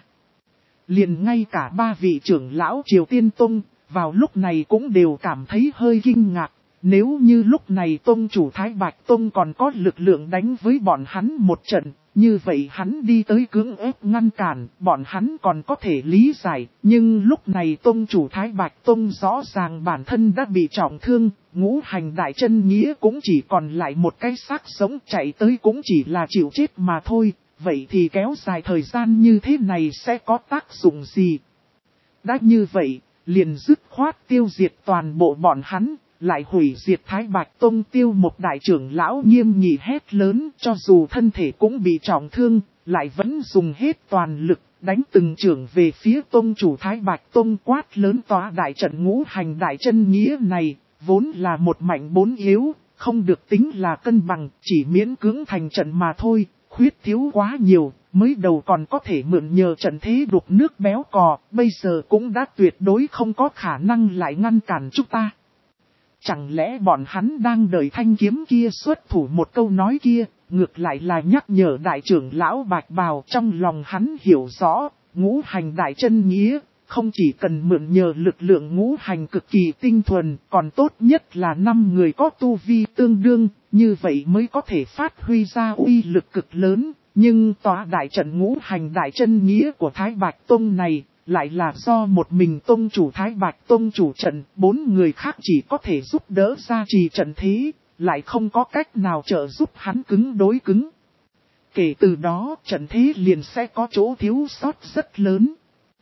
[SPEAKER 1] Liền ngay cả ba vị trưởng lão Triều Tiên Tông, vào lúc này cũng đều cảm thấy hơi kinh ngạc. Nếu như lúc này Tông chủ Thái Bạch Tông còn có lực lượng đánh với bọn hắn một trận, như vậy hắn đi tới cưỡng ép ngăn cản, bọn hắn còn có thể lý giải. Nhưng lúc này Tông chủ Thái Bạch Tông rõ ràng bản thân đã bị trọng thương, ngũ hành đại chân nghĩa cũng chỉ còn lại một cái xác sống, chạy tới cũng chỉ là chịu chết mà thôi. Vậy thì kéo dài thời gian như thế này sẽ có tác dụng gì? Đã như vậy, liền dứt khoát tiêu diệt toàn bộ bọn hắn, lại hủy diệt Thái Bạch Tông. Tiêu một đại trưởng lão nghiêm nghị hét lớn, cho dù thân thể cũng bị trọng thương, lại vẫn dùng hết toàn lực, đánh từng trưởng về phía Tông chủ Thái Bạch Tông, quát lớn tòa đại trận ngũ hành đại chân nghĩa này, vốn là một mạnh bốn yếu, không được tính là cân bằng, chỉ miễn cưỡng thành trận mà thôi. Khuyết thiếu quá nhiều, mới đầu còn có thể mượn nhờ trận thế đục nước béo cò, bây giờ cũng đã tuyệt đối không có khả năng lại ngăn cản chúng ta. Chẳng lẽ bọn hắn đang đợi thanh kiếm kia xuất thủ một câu nói kia, ngược lại là nhắc nhở đại trưởng lão Bạch Bào. Trong lòng hắn hiểu rõ, ngũ hành đại chân nghĩa, không chỉ cần mượn nhờ lực lượng ngũ hành cực kỳ tinh thuần, còn tốt nhất là năm người có tu vi tương đương, như vậy mới có thể phát huy ra uy lực cực lớn. Nhưng tòa đại trận ngũ hành đại chân nghĩa của Thái Bạch Tông này, lại là do một mình tông chủ Thái Bạch Tông chủ trận, bốn người khác chỉ có thể giúp đỡ gia trì trận thế, lại không có cách nào trợ giúp hắn cứng đối cứng. Kể từ đó, trận thế liền sẽ có chỗ thiếu sót rất lớn.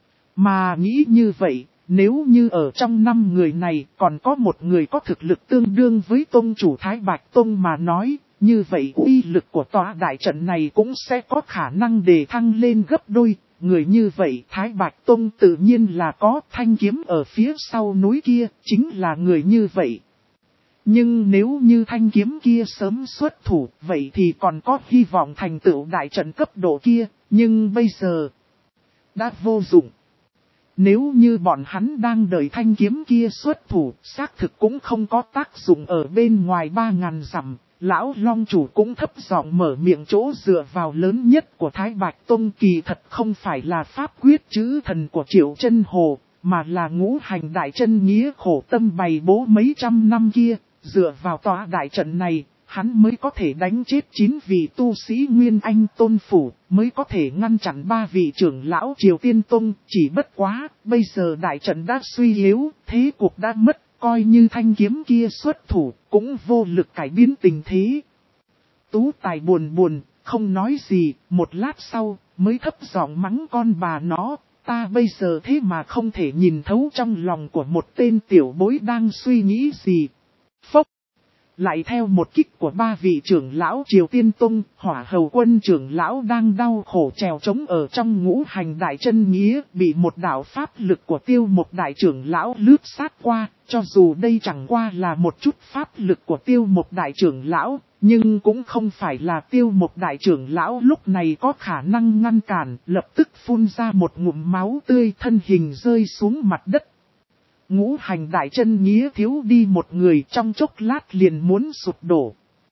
[SPEAKER 1] Mà nghĩ như vậy, nếu như ở trong năm người này còn có một người có thực lực tương đương với tông chủ Thái Bạch Tông mà nói, như vậy uy lực của tòa đại trận này cũng sẽ có khả năng đề thăng lên gấp đôi. Người như vậy Thái Bạch Tông tự nhiên là có, thanh kiếm ở phía sau núi kia, chính là người như vậy. Nhưng nếu như thanh kiếm kia sớm xuất thủ, vậy thì còn có hy vọng thành tựu đại trận cấp độ kia, nhưng bây giờ đã vô dụng. Nếu như bọn hắn đang đợi thanh kiếm kia xuất thủ, xác thực cũng không có tác dụng ở bên ngoài ba ngàn dặm. Lão Long Chủ cũng thấp giọng mở miệng, chỗ dựa vào lớn nhất của Thái Bạch Tông kỳ thật không phải là pháp quyết chữ thần của Triệu Chân Hồ, mà là ngũ hành đại chân nghĩa khổ tâm bày bố mấy trăm năm kia. Dựa vào tòa đại trận này, hắn mới có thể đánh chết chín vị tu sĩ Nguyên Anh Tôn Phủ, mới có thể ngăn chặn ba vị trưởng lão Triều Tiên Tông. Chỉ bất quá, bây giờ đại trận đã suy yếu, thế cuộc đã mất. Coi như thanh kiếm kia xuất thủ, cũng vô lực cải biến tình thế. Tú Tài buồn buồn, không nói gì, một lát sau, mới thấp giọng mắng con bà nó, ta bây giờ thế mà không thể nhìn thấu trong lòng của một tên tiểu bối đang suy nghĩ gì. Phốc! Lại theo một kích của ba vị trưởng lão Triều Tiên Tông, Hỏa Hầu Quân trưởng lão đang đau khổ trèo trống ở trong ngũ hành đại chân nghĩa, bị một đạo pháp lực của Tiêu Mộc đại trưởng lão lướt sát qua. Cho dù đây chẳng qua là một chút pháp lực của Tiêu Mộc đại trưởng lão, nhưng cũng không phải là Tiêu Mộc đại trưởng lão lúc này có khả năng ngăn cản, lập tức phun ra một ngụm máu tươi, thân hình rơi xuống mặt đất. Ngũ hành đại chân nghĩa thiếu đi một người, trong chốc lát liền muốn sụp đổ.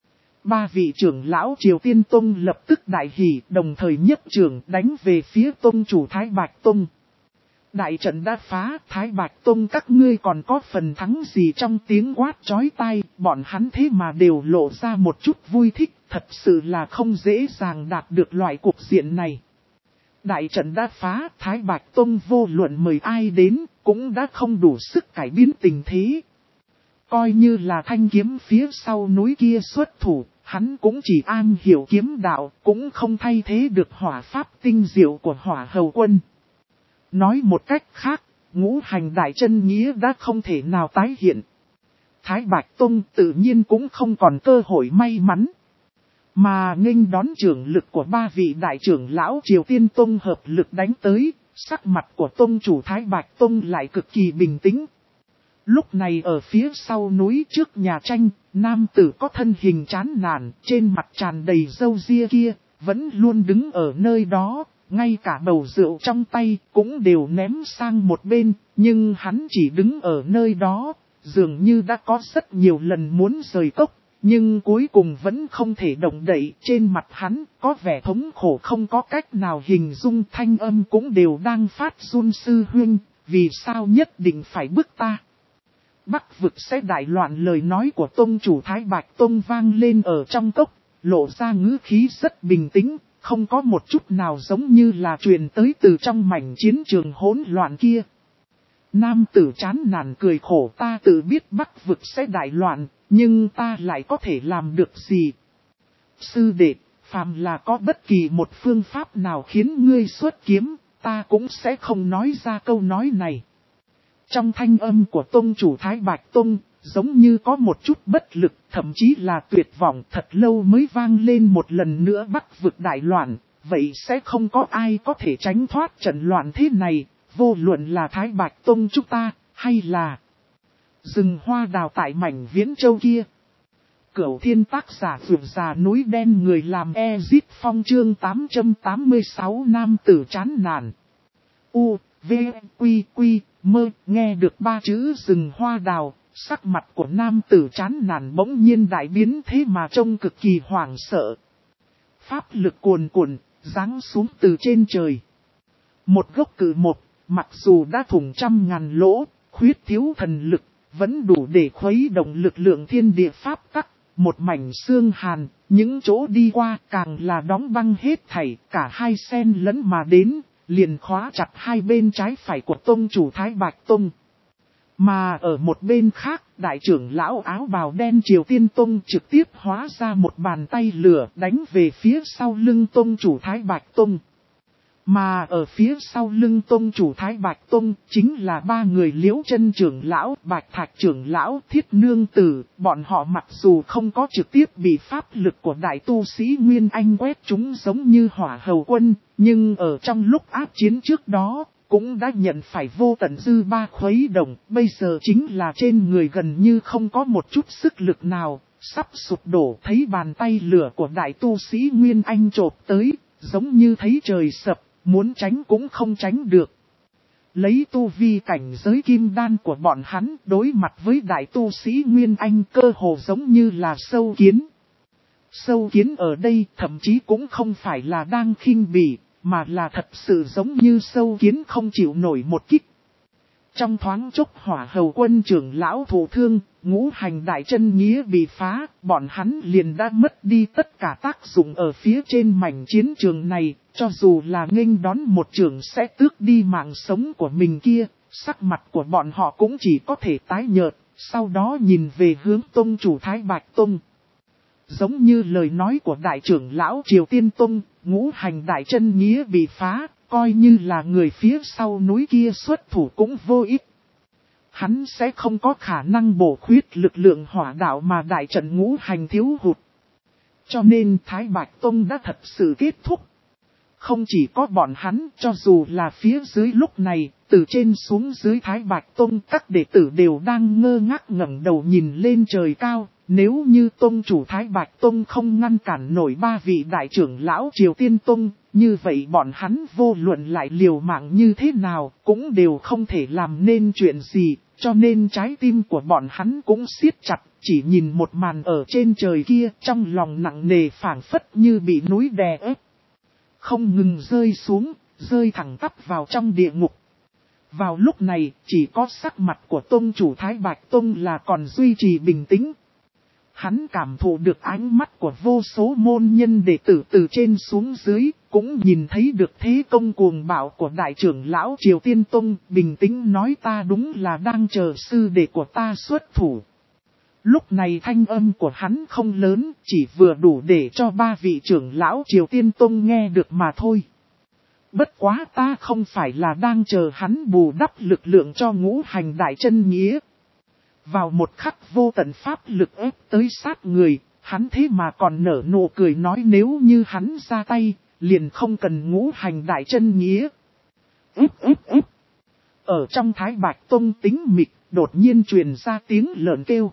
[SPEAKER 1] Ba vị trưởng lão Triều Tiên Tông lập tức đại hỉ, đồng thời nhất trưởng đánh về phía tông chủ Thái Bạch Tông. Đại trận đã phá, Thái Bạch Tông các ngươi còn có phần thắng gì? Trong tiếng quát chói tai, bọn hắn thế mà đều lộ ra một chút vui thích, thật sự là không dễ dàng đạt được loại cục diện này. Đại trận đã phá, Thái Bạch Tông vô luận mời ai đến, cũng đã không đủ sức cải biến tình thế. Coi như là thanh kiếm phía sau núi kia xuất thủ, hắn cũng chỉ an hiểu kiếm đạo, cũng không thay thế được hỏa pháp tinh diệu của Hỏa Hầu Quân. Nói một cách khác, ngũ hành đại chân nghĩa đã không thể nào tái hiện. Thái Bạch Tông tự nhiên cũng không còn cơ hội may mắn. Mà nghênh đón trưởng lực của ba vị đại trưởng lão Triều Tiên Tông hợp lực đánh tới, sắc mặt của tông chủ Thái Bạch Tông lại cực kỳ bình tĩnh. Lúc này ở phía sau núi trước nhà tranh, nam tử có thân hình chán nản, trên mặt tràn đầy râu ria kia, vẫn luôn đứng ở nơi đó, ngay cả bầu rượu trong tay cũng đều ném sang một bên, nhưng hắn chỉ đứng ở nơi đó, dường như đã có rất nhiều lần muốn rời cốc. Nhưng cuối cùng vẫn không thể động đậy, trên mặt hắn có vẻ thống khổ không có cách nào hình dung, thanh âm cũng đều đang phát run. Sư huynh, vì sao nhất định phải bức ta? Bắc vực sẽ đại loạn, lời nói của tông chủ Thái Bạch Tông vang lên ở trong cốc, lộ ra ngữ khí rất bình tĩnh, không có một chút nào giống như là truyền tới từ trong mảnh chiến trường hỗn loạn kia. Nam tử chán nản cười khổ, ta tự biết Bắc vực sẽ đại loạn, nhưng ta lại có thể làm được gì? Sư đệ, phàm là có bất kỳ một phương pháp nào khiến ngươi xuất kiếm, ta cũng sẽ không nói ra câu nói này. Trong thanh âm của tông chủ Thái Bạch Tông, giống như có một chút bất lực, thậm chí là tuyệt vọng. Thật lâu mới vang lên một lần nữa, Bắc vực đại loạn, vậy sẽ không có ai có thể tránh thoát trận loạn thế này, vô luận là Thái Bạch Tông chúng ta, hay là rừng hoa đào tại mảnh Viễn Châu kia. Cửu Thiên tác giả vượt già núi đen người làm Ezit Phong chương tám trăm tám mươi sáu nam tử chán nản. U, V, Quy, Quy, Mơ, nghe được ba chữ rừng hoa đào, sắc mặt của nam tử chán nản bỗng nhiên đại biến thế mà trông cực kỳ hoảng sợ. Pháp lực cuồn cuộn, giáng xuống từ trên trời. Một gốc cự một, mặc dù đã thủng trăm ngàn lỗ, khuyết thiếu thần lực, vẫn đủ để khuấy động lực lượng thiên địa pháp tắc. Một mảnh xương hàn, những chỗ đi qua càng là đóng băng hết thảy, cả hai sen lẫn mà đến, liền khóa chặt hai bên trái phải của tông chủ Thái Bạch Tông. Mà ở một bên khác, đại trưởng lão áo bào đen Triều Tiên Tông trực tiếp hóa ra một bàn tay lửa đánh về phía sau lưng tông chủ Thái Bạch Tông. Mà ở phía sau lưng tông chủ Thái Bạch Tông chính là ba người Liễu Chân trưởng lão, Bạch Thạch trưởng lão, Thiết Nương Tử. Bọn họ mặc dù không có trực tiếp bị pháp lực của đại tu sĩ Nguyên Anh quét chúng giống như Hỏa Hầu Quân, nhưng ở trong lúc áp chiến trước đó, cũng đã nhận phải vô tận dư ba khuấy động. Bây giờ chính là trên người gần như không có một chút sức lực nào, sắp sụp đổ. Thấy bàn tay lửa của đại tu sĩ Nguyên Anh chộp tới, giống như thấy trời sập. Muốn tránh cũng không tránh được. Lấy tu vi cảnh giới kim đan của bọn hắn đối mặt với đại tu sĩ Nguyên Anh cơ hồ giống như là sâu kiến. Sâu kiến ở đây thậm chí cũng không phải là đang khinh bỉ, mà là thật sự giống như sâu kiến không chịu nổi một kích. Trong thoáng chốc Hỏa Hầu Quân trưởng lão thụ thương, ngũ hành đại chân nghĩa bị phá, bọn hắn liền đã mất đi tất cả tác dụng ở phía trên mảnh chiến trường này, cho dù là nghênh đón một trường sẽ tước đi mạng sống của mình kia, sắc mặt của bọn họ cũng chỉ có thể tái nhợt, sau đó nhìn về hướng tông chủ Thái Bạch Tông. Giống như lời nói của đại trưởng lão Triều Tiên Tông, ngũ hành đại chân nghĩa bị phá, coi như là người phía sau núi kia xuất thủ cũng vô ích. Hắn sẽ không có khả năng bổ khuyết lực lượng hỏa đạo mà đại trận ngũ hành thiếu hụt. Cho nên Thái Bạch Tông đã thật sự kết thúc. Không chỉ có bọn hắn, cho dù là phía dưới lúc này, từ trên xuống dưới Thái Bạch Tông các đệ tử đều đang ngơ ngác ngẩng đầu nhìn lên trời cao. Nếu như Tông chủ Thái Bạch Tông không ngăn cản nổi ba vị đại trưởng lão Triều Tiên Tông, như vậy bọn hắn vô luận lại liều mạng như thế nào cũng đều không thể làm nên chuyện gì, cho nên trái tim của bọn hắn cũng siết chặt, chỉ nhìn một màn ở trên trời kia trong lòng nặng nề phảng phất như bị núi đè ép. Không ngừng rơi xuống, rơi thẳng tắp vào trong địa ngục. Vào lúc này, chỉ có sắc mặt của Tông chủ Thái Bạch Tông là còn duy trì bình tĩnh. Hắn cảm thụ được ánh mắt của vô số môn nhân đệ tử từ trên xuống dưới, cũng nhìn thấy được thế công cuồng bạo của đại trưởng lão Triều Tiên Tông, bình tĩnh nói ta đúng là đang chờ sư đệ của ta xuất thủ. Lúc này thanh âm của hắn không lớn, chỉ vừa đủ để cho ba vị trưởng lão Triều Tiên Tông nghe được mà thôi. Bất quá ta không phải là đang chờ hắn bù đắp lực lượng cho ngũ hành đại chân nghĩa. Vào một khắc vô tận pháp lực ép tới sát người, hắn thế mà còn nở nụ cười nói nếu như hắn ra tay, liền không cần ngũ hành đại chân nghĩa. Íp íp íp. Ở trong Thái Bạch Tông tính mịch, đột nhiên truyền ra tiếng lợn kêu.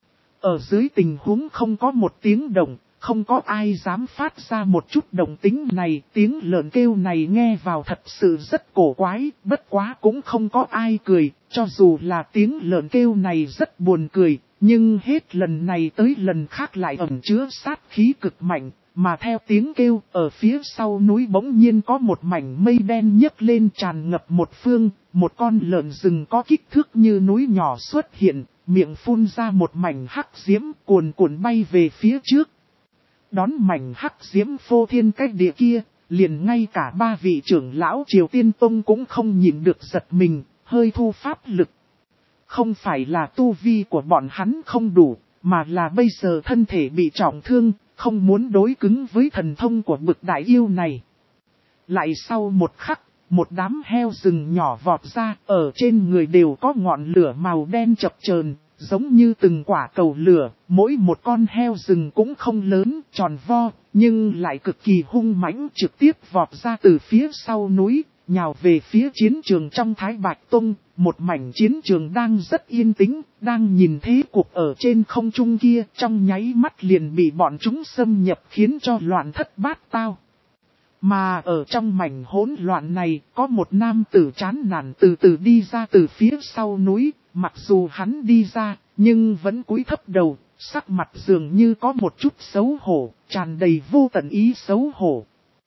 [SPEAKER 1] Ở dưới tình huống không có một tiếng động, không có ai dám phát ra một chút động tính này. Tiếng lợn kêu này nghe vào thật sự rất cổ quái, bất quá cũng không có ai cười. Cho dù là tiếng lợn kêu này rất buồn cười, nhưng hết lần này tới lần khác lại ẩn chứa sát khí cực mạnh. Mà theo tiếng kêu, ở phía sau núi bỗng nhiên có một mảnh mây đen nhấc lên tràn ngập một phương, một con lợn rừng có kích thước như núi nhỏ xuất hiện, miệng phun ra một mảnh hắc diễm cuồn cuộn bay về phía trước. Đón mảnh hắc diễm phô thiên cách địa kia, liền ngay cả ba vị trưởng lão Triều Tiên Tông cũng không nhịn được giật mình, hơi thu pháp lực. Không phải là tu vi của bọn hắn không đủ, mà là bây giờ thân thể bị trọng thương, không muốn đối cứng với thần thông của bực đại yêu này. Lại sau một khắc, một đám heo rừng nhỏ vọt ra, ở trên người đều có ngọn lửa màu đen chập chờn, giống như từng quả cầu lửa, mỗi một con heo rừng cũng không lớn, tròn vo, nhưng lại cực kỳ hung mãnh trực tiếp vọt ra từ phía sau núi, nhào về phía chiến trường trong Thái Bạch Tông, một mảnh chiến trường đang rất yên tĩnh, đang nhìn thế cuộc ở trên không trung kia, trong nháy mắt liền bị bọn chúng xâm nhập khiến cho loạn thất bát tao. Mà ở trong mảnh hỗn loạn này, có một nam tử chán nản từ từ đi ra từ phía sau núi, mặc dù hắn đi ra, nhưng vẫn cúi thấp đầu, sắc mặt dường như có một chút xấu hổ, tràn đầy vô tận ý xấu hổ.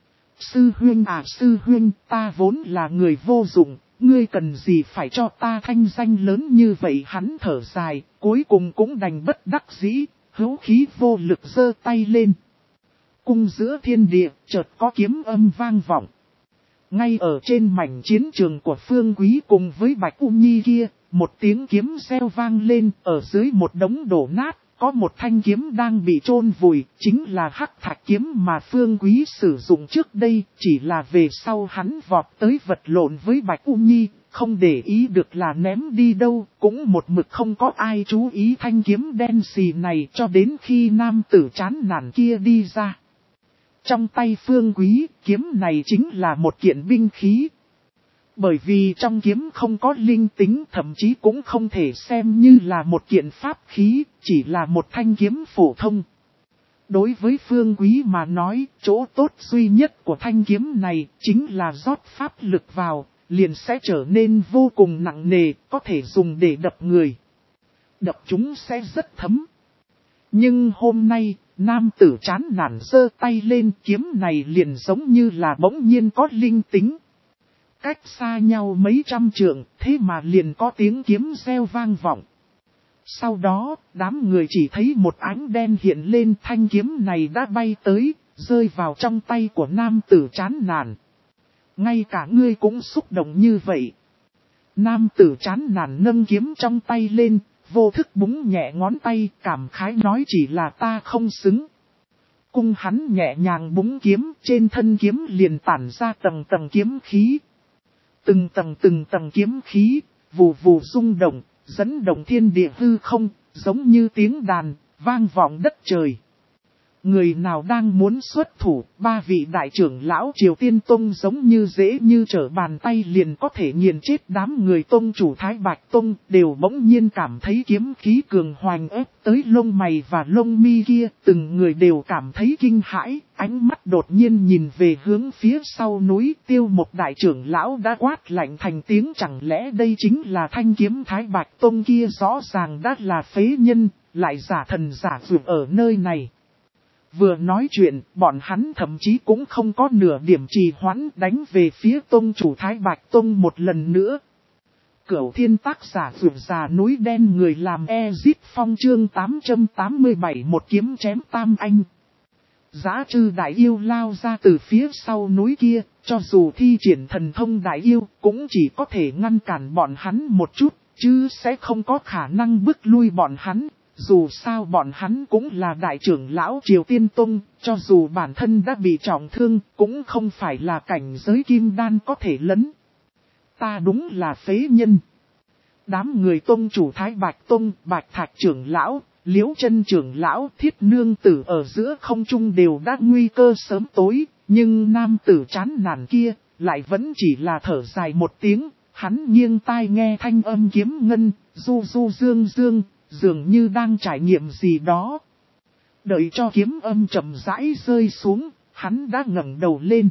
[SPEAKER 1] Sư huynh à sư huynh, ta vốn là người vô dụng, ngươi cần gì phải cho ta thanh danh lớn như vậy? Hắn thở dài, cuối cùng cũng đành bất đắc dĩ, hữu khí vô lực giơ tay lên. Cung giữa thiên địa, chợt có kiếm âm vang vọng. Ngay ở trên mảnh chiến trường của Phương Quý cùng với Bạch U Nhi kia, một tiếng kiếm reo vang lên, ở dưới một đống đổ nát, có một thanh kiếm đang bị chôn vùi, chính là hắc thạch kiếm mà Phương Quý sử dụng trước đây, chỉ là về sau hắn vọt tới vật lộn với Bạch U Nhi, không để ý được là ném đi đâu, cũng một mực không có ai chú ý thanh kiếm đen xì này cho đến khi nam tử chán nản kia đi ra. Trong tay Phương Quý, kiếm này chính là một kiện binh khí. Bởi vì trong kiếm không có linh tính, thậm chí cũng không thể xem như là một kiện pháp khí, chỉ là một thanh kiếm phổ thông. Đối với Phương Quý mà nói, chỗ tốt duy nhất của thanh kiếm này chính là rót pháp lực vào, liền sẽ trở nên vô cùng nặng nề, có thể dùng để đập người. Đập chúng sẽ rất thấm. Nhưng hôm nay, nam tử chán nản giơ tay lên, kiếm này liền giống như là bỗng nhiên có linh tính. Cách xa nhau mấy trăm trượng, thế mà liền có tiếng kiếm reo vang vọng. Sau đó, đám người chỉ thấy một ánh đen hiện lên, thanh kiếm này đã bay tới, rơi vào trong tay của nam tử chán nản. Ngay cả ngươi cũng xúc động như vậy. Nam tử chán nản nâng kiếm trong tay lên, vô thức búng nhẹ ngón tay, cảm khái nói chỉ là ta không xứng. Cung hắn nhẹ nhàng búng kiếm, trên thân kiếm liền tản ra tầng tầng kiếm khí. Từng tầng từng tầng kiếm khí, vù vù rung động, dẫn động thiên địa hư không, giống như tiếng đàn, vang vọng đất trời. Người nào đang muốn xuất thủ, ba vị đại trưởng lão Triều Tiên Tông giống như dễ như trở bàn tay liền có thể nghiền chết đám người Tông chủ Thái Bạch Tông, đều bỗng nhiên cảm thấy kiếm khí cường hoành ép tới lông mày và lông mi kia, từng người đều cảm thấy kinh hãi, ánh mắt đột nhiên nhìn về hướng phía sau núi. Tiêu một đại trưởng lão đã quát lạnh thành tiếng, chẳng lẽ đây chính là thanh kiếm Thái Bạch Tông kia? Rõ ràng đã là phế nhân, lại giả thần giả dược ở nơi này. Vừa nói chuyện, bọn hắn thậm chí cũng không có nửa điểm trì hoãn, đánh về phía Tông chủ Thái Bạch Tông một lần nữa. Cửu thiên tác giả vượt già núi đen người làm Ezit Phong chương tám trăm tám mươi bảy một kiếm chém tam anh. Giá trư đại yêu lao ra từ phía sau núi kia, cho dù thi triển thần thông đại yêu cũng chỉ có thể ngăn cản bọn hắn một chút, chứ sẽ không có khả năng bức lui bọn hắn. Dù sao bọn hắn cũng là đại trưởng lão Triều Tiên Tông, cho dù bản thân đã bị trọng thương, cũng không phải là cảnh giới kim đan có thể lấn. Ta đúng là phế nhân. Đám người Tông chủ Thái Bạch Tông, Bạch Thạch trưởng lão, Liễu Chân trưởng lão, Thiết nương tử ở giữa không trung đều đã nguy cơ sớm tối, nhưng nam tử chán nản kia lại vẫn chỉ là thở dài một tiếng. Hắn nghiêng tai nghe thanh âm kiếm ngân, du du dương dương, dường như đang trải nghiệm gì đó. Đợi cho kiếm âm chậm rãi rơi xuống, hắn đã ngẩng đầu lên.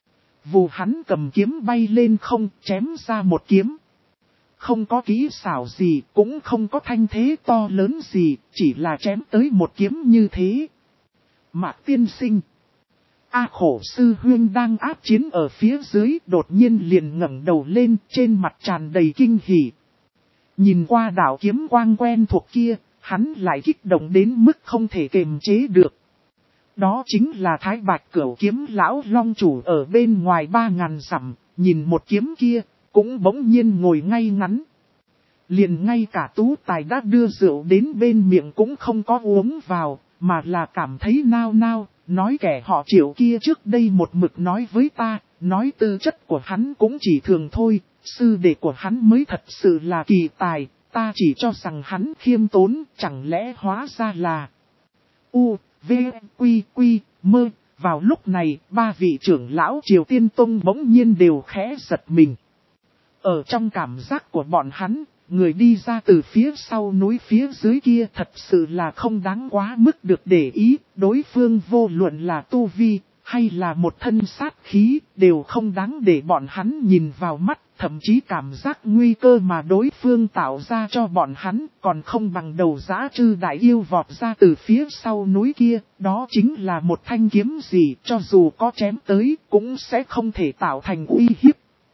[SPEAKER 1] Vù hắn cầm kiếm bay lên không, chém ra một kiếm. Không có kỹ xảo gì, cũng không có thanh thế to lớn gì, chỉ là chém tới một kiếm như thế. Mạc tiên sinh. A khổ sư huyên đang áp chiến ở phía dưới, đột nhiên liền ngẩng đầu lên, trên mặt tràn đầy kinh hỉ. Nhìn qua đạo kiếm quang quen thuộc kia, hắn lại kích động đến mức không thể kềm chế được. Đó chính là Thái Bạch Cửu kiếm lão long chủ ở bên ngoài ba ngàn dặm, nhìn một kiếm kia, cũng bỗng nhiên ngồi ngay ngắn. Liền ngay cả tú tài đã đưa rượu đến bên miệng cũng không có uống vào, mà là cảm thấy nao nao, nói kẻ họ Triệu kia trước đây một mực nói với ta, nói tư chất của hắn cũng chỉ thường thôi. Sư đệ của hắn mới thật sự là kỳ tài, ta chỉ cho rằng hắn khiêm tốn, chẳng lẽ hóa ra là U, V, Quy, Quy, Mơ. Vào lúc này, ba vị trưởng lão Triều Tiên Tông bỗng nhiên đều khẽ giật mình. Ở trong cảm giác của bọn hắn, người đi ra từ phía sau núi phía dưới kia thật sự là không đáng quá mức được để ý, đối phương vô luận là tu vi, hay là một thân sát khí, đều không đáng để bọn hắn nhìn vào mắt, thậm chí cảm giác nguy cơ mà đối phương tạo ra cho bọn hắn, còn không bằng đầu dã trư đại yêu vọt ra từ phía sau núi kia, đó chính là một thanh kiếm gì, cho dù có chém tới, cũng sẽ không thể tạo thành uy hiếp.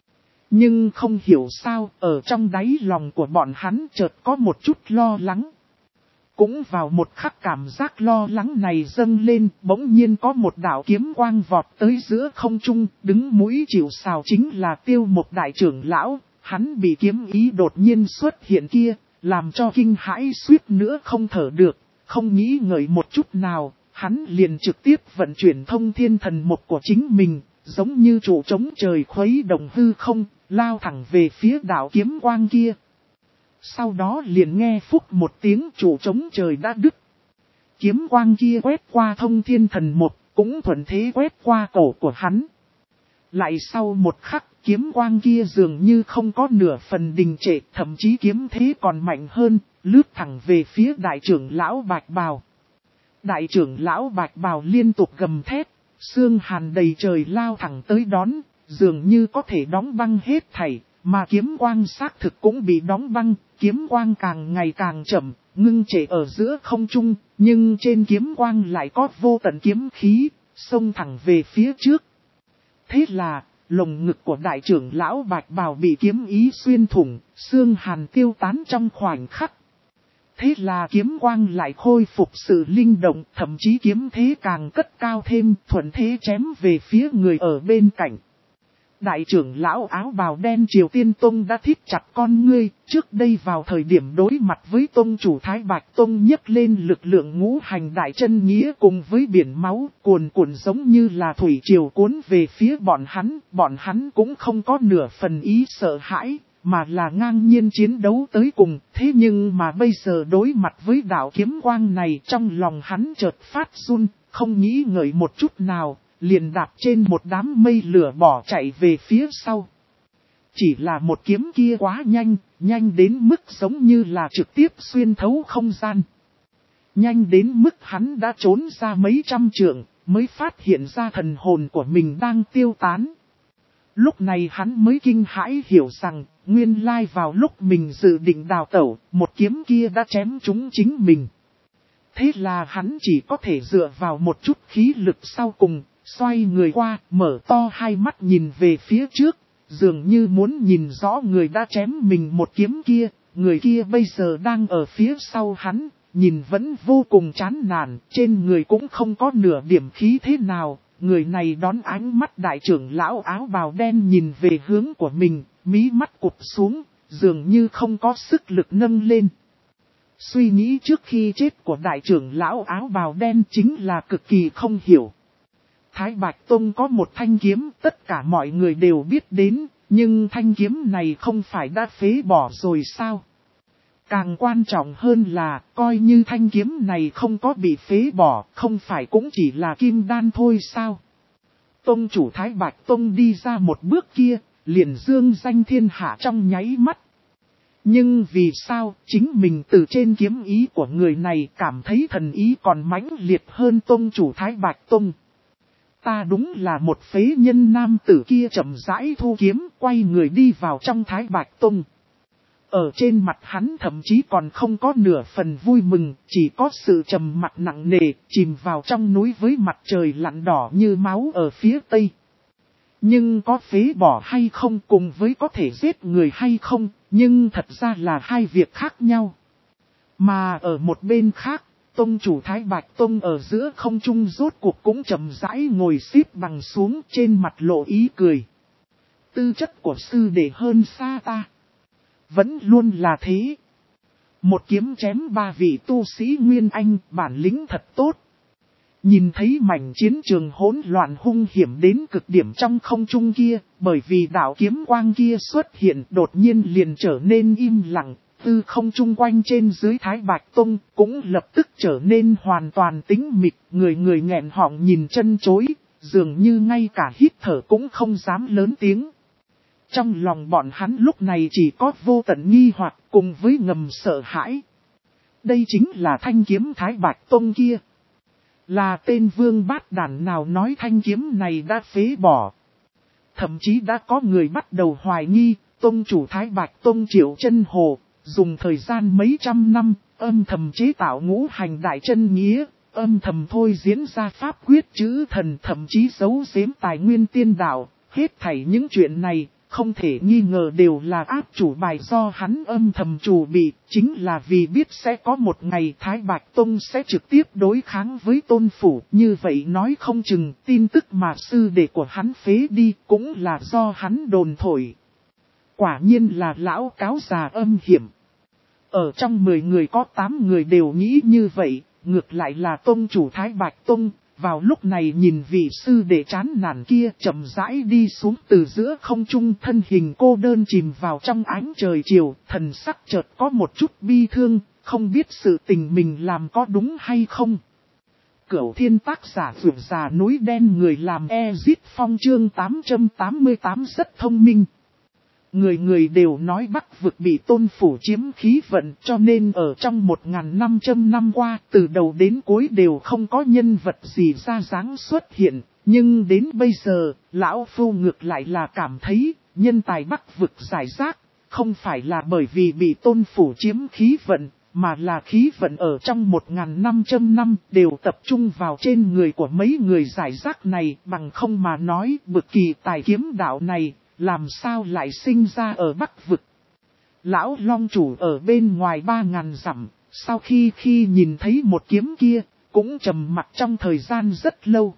[SPEAKER 1] Nhưng không hiểu sao, ở trong đáy lòng của bọn hắn chợt có một chút lo lắng. Cũng vào một khắc cảm giác lo lắng này dâng lên, bỗng nhiên có một đạo kiếm quang vọt tới giữa không trung, đứng mũi chịu sào chính là Tiêu Mộc đại trưởng lão, hắn bị kiếm ý đột nhiên xuất hiện kia, làm cho kinh hãi suýt nữa không thở được, không nghĩ ngợi một chút nào, hắn liền trực tiếp vận chuyển thông thiên thần mục của chính mình, giống như trụ trống trời khuấy động hư không, lao thẳng về phía đạo kiếm quang kia. Sau đó liền nghe phúc một tiếng trụ trống trời đã đứt. Kiếm quang kia quét qua thông thiên thần mục, cũng thuận thế quét qua cổ của hắn. Lại sau một khắc, kiếm quang kia dường như không có nửa phần đình trệ, thậm chí kiếm thế còn mạnh hơn, lướt thẳng về phía đại trưởng lão Bạch Bào. Đại trưởng lão Bạch Bào liên tục gầm thét, xương hàn đầy trời lao thẳng tới đón, dường như có thể đóng băng hết thảy, mà kiếm quang xác thực cũng bị đóng băng, kiếm quang càng ngày càng chậm, ngưng trệ ở giữa không trung, nhưng trên kiếm quang lại có vô tận kiếm khí, xông thẳng về phía trước. Thế là, lồng ngực của đại trưởng lão Bạch Bào bị kiếm ý xuyên thủng, xương hàn tiêu tán trong khoảnh khắc. Thế là kiếm quang lại khôi phục sự linh động, thậm chí kiếm thế càng cất cao thêm, thuận thế chém về phía người ở bên cạnh. Đại trưởng lão áo bào đen Triều Tiên Tông đã thít chặt con ngươi, trước đây vào thời điểm đối mặt với Tông chủ Thái Bạch Tông nhấc lên lực lượng ngũ hành đại chân nghĩa cùng với biển máu, cuồn cuộn giống như là thủy triều cuốn về phía bọn hắn, bọn hắn cũng không có nửa phần ý sợ hãi, mà là ngang nhiên chiến đấu tới cùng, thế nhưng mà bây giờ đối mặt với đạo kiếm quang này trong lòng hắn chợt phát run, không nghĩ ngợi một chút nào. Liền đạp trên một đám mây lửa bỏ chạy về phía sau. Chỉ là một kiếm kia quá nhanh, nhanh đến mức giống như là trực tiếp xuyên thấu không gian. Nhanh đến mức hắn đã trốn ra mấy trăm trượng, mới phát hiện ra thần hồn của mình đang tiêu tán. Lúc này hắn mới kinh hãi hiểu rằng, nguyên lai vào lúc mình dự định đào tẩu, một kiếm kia đã chém trúng chính mình. Thế là hắn chỉ có thể dựa vào một chút khí lực sau cùng. Xoay người qua, mở to hai mắt nhìn về phía trước, dường như muốn nhìn rõ người đã chém mình một kiếm kia, người kia bây giờ đang ở phía sau hắn, nhìn vẫn vô cùng chán nản, trên người cũng không có nửa điểm khí thế nào, người này đón ánh mắt đại trưởng lão áo bào đen nhìn về hướng của mình, mí mắt cụp xuống, dường như không có sức lực nâng lên. Suy nghĩ trước khi chết của đại trưởng lão áo bào đen chính là cực kỳ không hiểu. Thái Bạch Tông có một thanh kiếm tất cả mọi người đều biết đến, nhưng thanh kiếm này không phải đã phế bỏ rồi sao? Càng quan trọng hơn là, coi như thanh kiếm này không có bị phế bỏ, không phải cũng chỉ là kim đan thôi sao? Tông chủ Thái Bạch Tông đi ra một bước kia, liền dương danh thiên hạ trong nháy mắt. Nhưng vì sao, chính mình từ trên kiếm ý của người này cảm thấy thần ý còn mãnh liệt hơn tông chủ Thái Bạch Tông. Ta đúng là một phế nhân nam tử kia chậm rãi thu kiếm, quay người đi vào trong Thái Bạch Tông. Ở trên mặt hắn thậm chí còn không có nửa phần vui mừng, chỉ có sự trầm mặc nặng nề, chìm vào trong núi với mặt trời lặn đỏ như máu ở phía tây. Nhưng có phế bỏ hay không cùng với có thể giết người hay không, nhưng thật ra là hai việc khác nhau. Mà ở một bên khác, Tông chủ Thái Bạch Tông ở giữa không trung rốt cuộc cũng chậm rãi ngồi xếp bằng xuống trên mặt lộ ý cười. Tư chất của sư đệ hơn xa ta. Vẫn luôn là thế. Một kiếm chém ba vị tu sĩ Nguyên Anh, bản lĩnh thật tốt. Nhìn thấy mảnh chiến trường hỗn loạn hung hiểm đến cực điểm trong không trung kia, bởi vì đạo kiếm quang kia xuất hiện đột nhiên liền trở nên im lặng, tư không chung quanh trên dưới Thái Bạch Tông cũng lập tức trở nên hoàn toàn tĩnh mịch, người người nghẹn họng nhìn chân chối, dường như ngay cả hít thở cũng không dám lớn tiếng. Trong lòng bọn hắn lúc này chỉ có vô tận nghi hoặc cùng với ngầm sợ hãi. Đây chính là thanh kiếm Thái Bạch Tông kia. Là tên vương bát đản nào nói thanh kiếm này đã phế bỏ. Thậm chí đã có người bắt đầu hoài nghi, Tông chủ Thái Bạch Tông Triệu Chân Hồ, dùng thời gian mấy trăm năm, âm thầm chế tạo ngũ hành đại chân nghĩa, âm thầm thôi diễn ra pháp quyết chữ thần, thậm chí giấu giếm tài nguyên tiên đạo. Hết thảy những chuyện này, không thể nghi ngờ đều là áp chủ bài do hắn âm thầm chủ bị, chính là vì biết sẽ có một ngày Thái Bạch Tông sẽ trực tiếp đối kháng với Tôn Phủ. Như vậy nói không chừng tin tức mà sư đệ của hắn phế đi cũng là do hắn đồn thổi. Quả nhiên là lão cáo già âm hiểm. Ở trong mười người có tám người đều nghĩ như vậy, ngược lại là Tông chủ Thái Bạch Tông. Vào lúc này nhìn vị sư đệ chán nản kia chậm rãi đi xuống từ giữa không trung, thân hình cô đơn chìm vào trong ánh trời chiều, thần sắc chợt có một chút bi thương, không biết sự tình mình làm có đúng hay không. Cửu Thiên tác giả vượt già núi đen người làm Ezit Phong chương tám trăm tám mươi tám rất thông minh. Người người đều nói Bắc vực bị Tôn Phủ chiếm khí vận, cho nên ở trong một nghìn năm trăm năm qua, từ đầu đến cuối đều không có nhân vật gì ra dáng xuất hiện. Nhưng đến bây giờ, Lão Phu ngược lại là cảm thấy, nhân tài Bắc vực giải rác, không phải là bởi vì bị Tôn Phủ chiếm khí vận, mà là khí vận ở trong một nghìn năm trăm năm đều tập trung vào trên người của mấy người giải rác này. Bằng không mà nói, bực kỳ tài kiếm đạo này, làm sao lại sinh ra ở Bắc vực. Lão Long chủ ở bên ngoài ba ngàn dặm, sau khi khi nhìn thấy một kiếm kia, cũng trầm mặc trong thời gian rất lâu.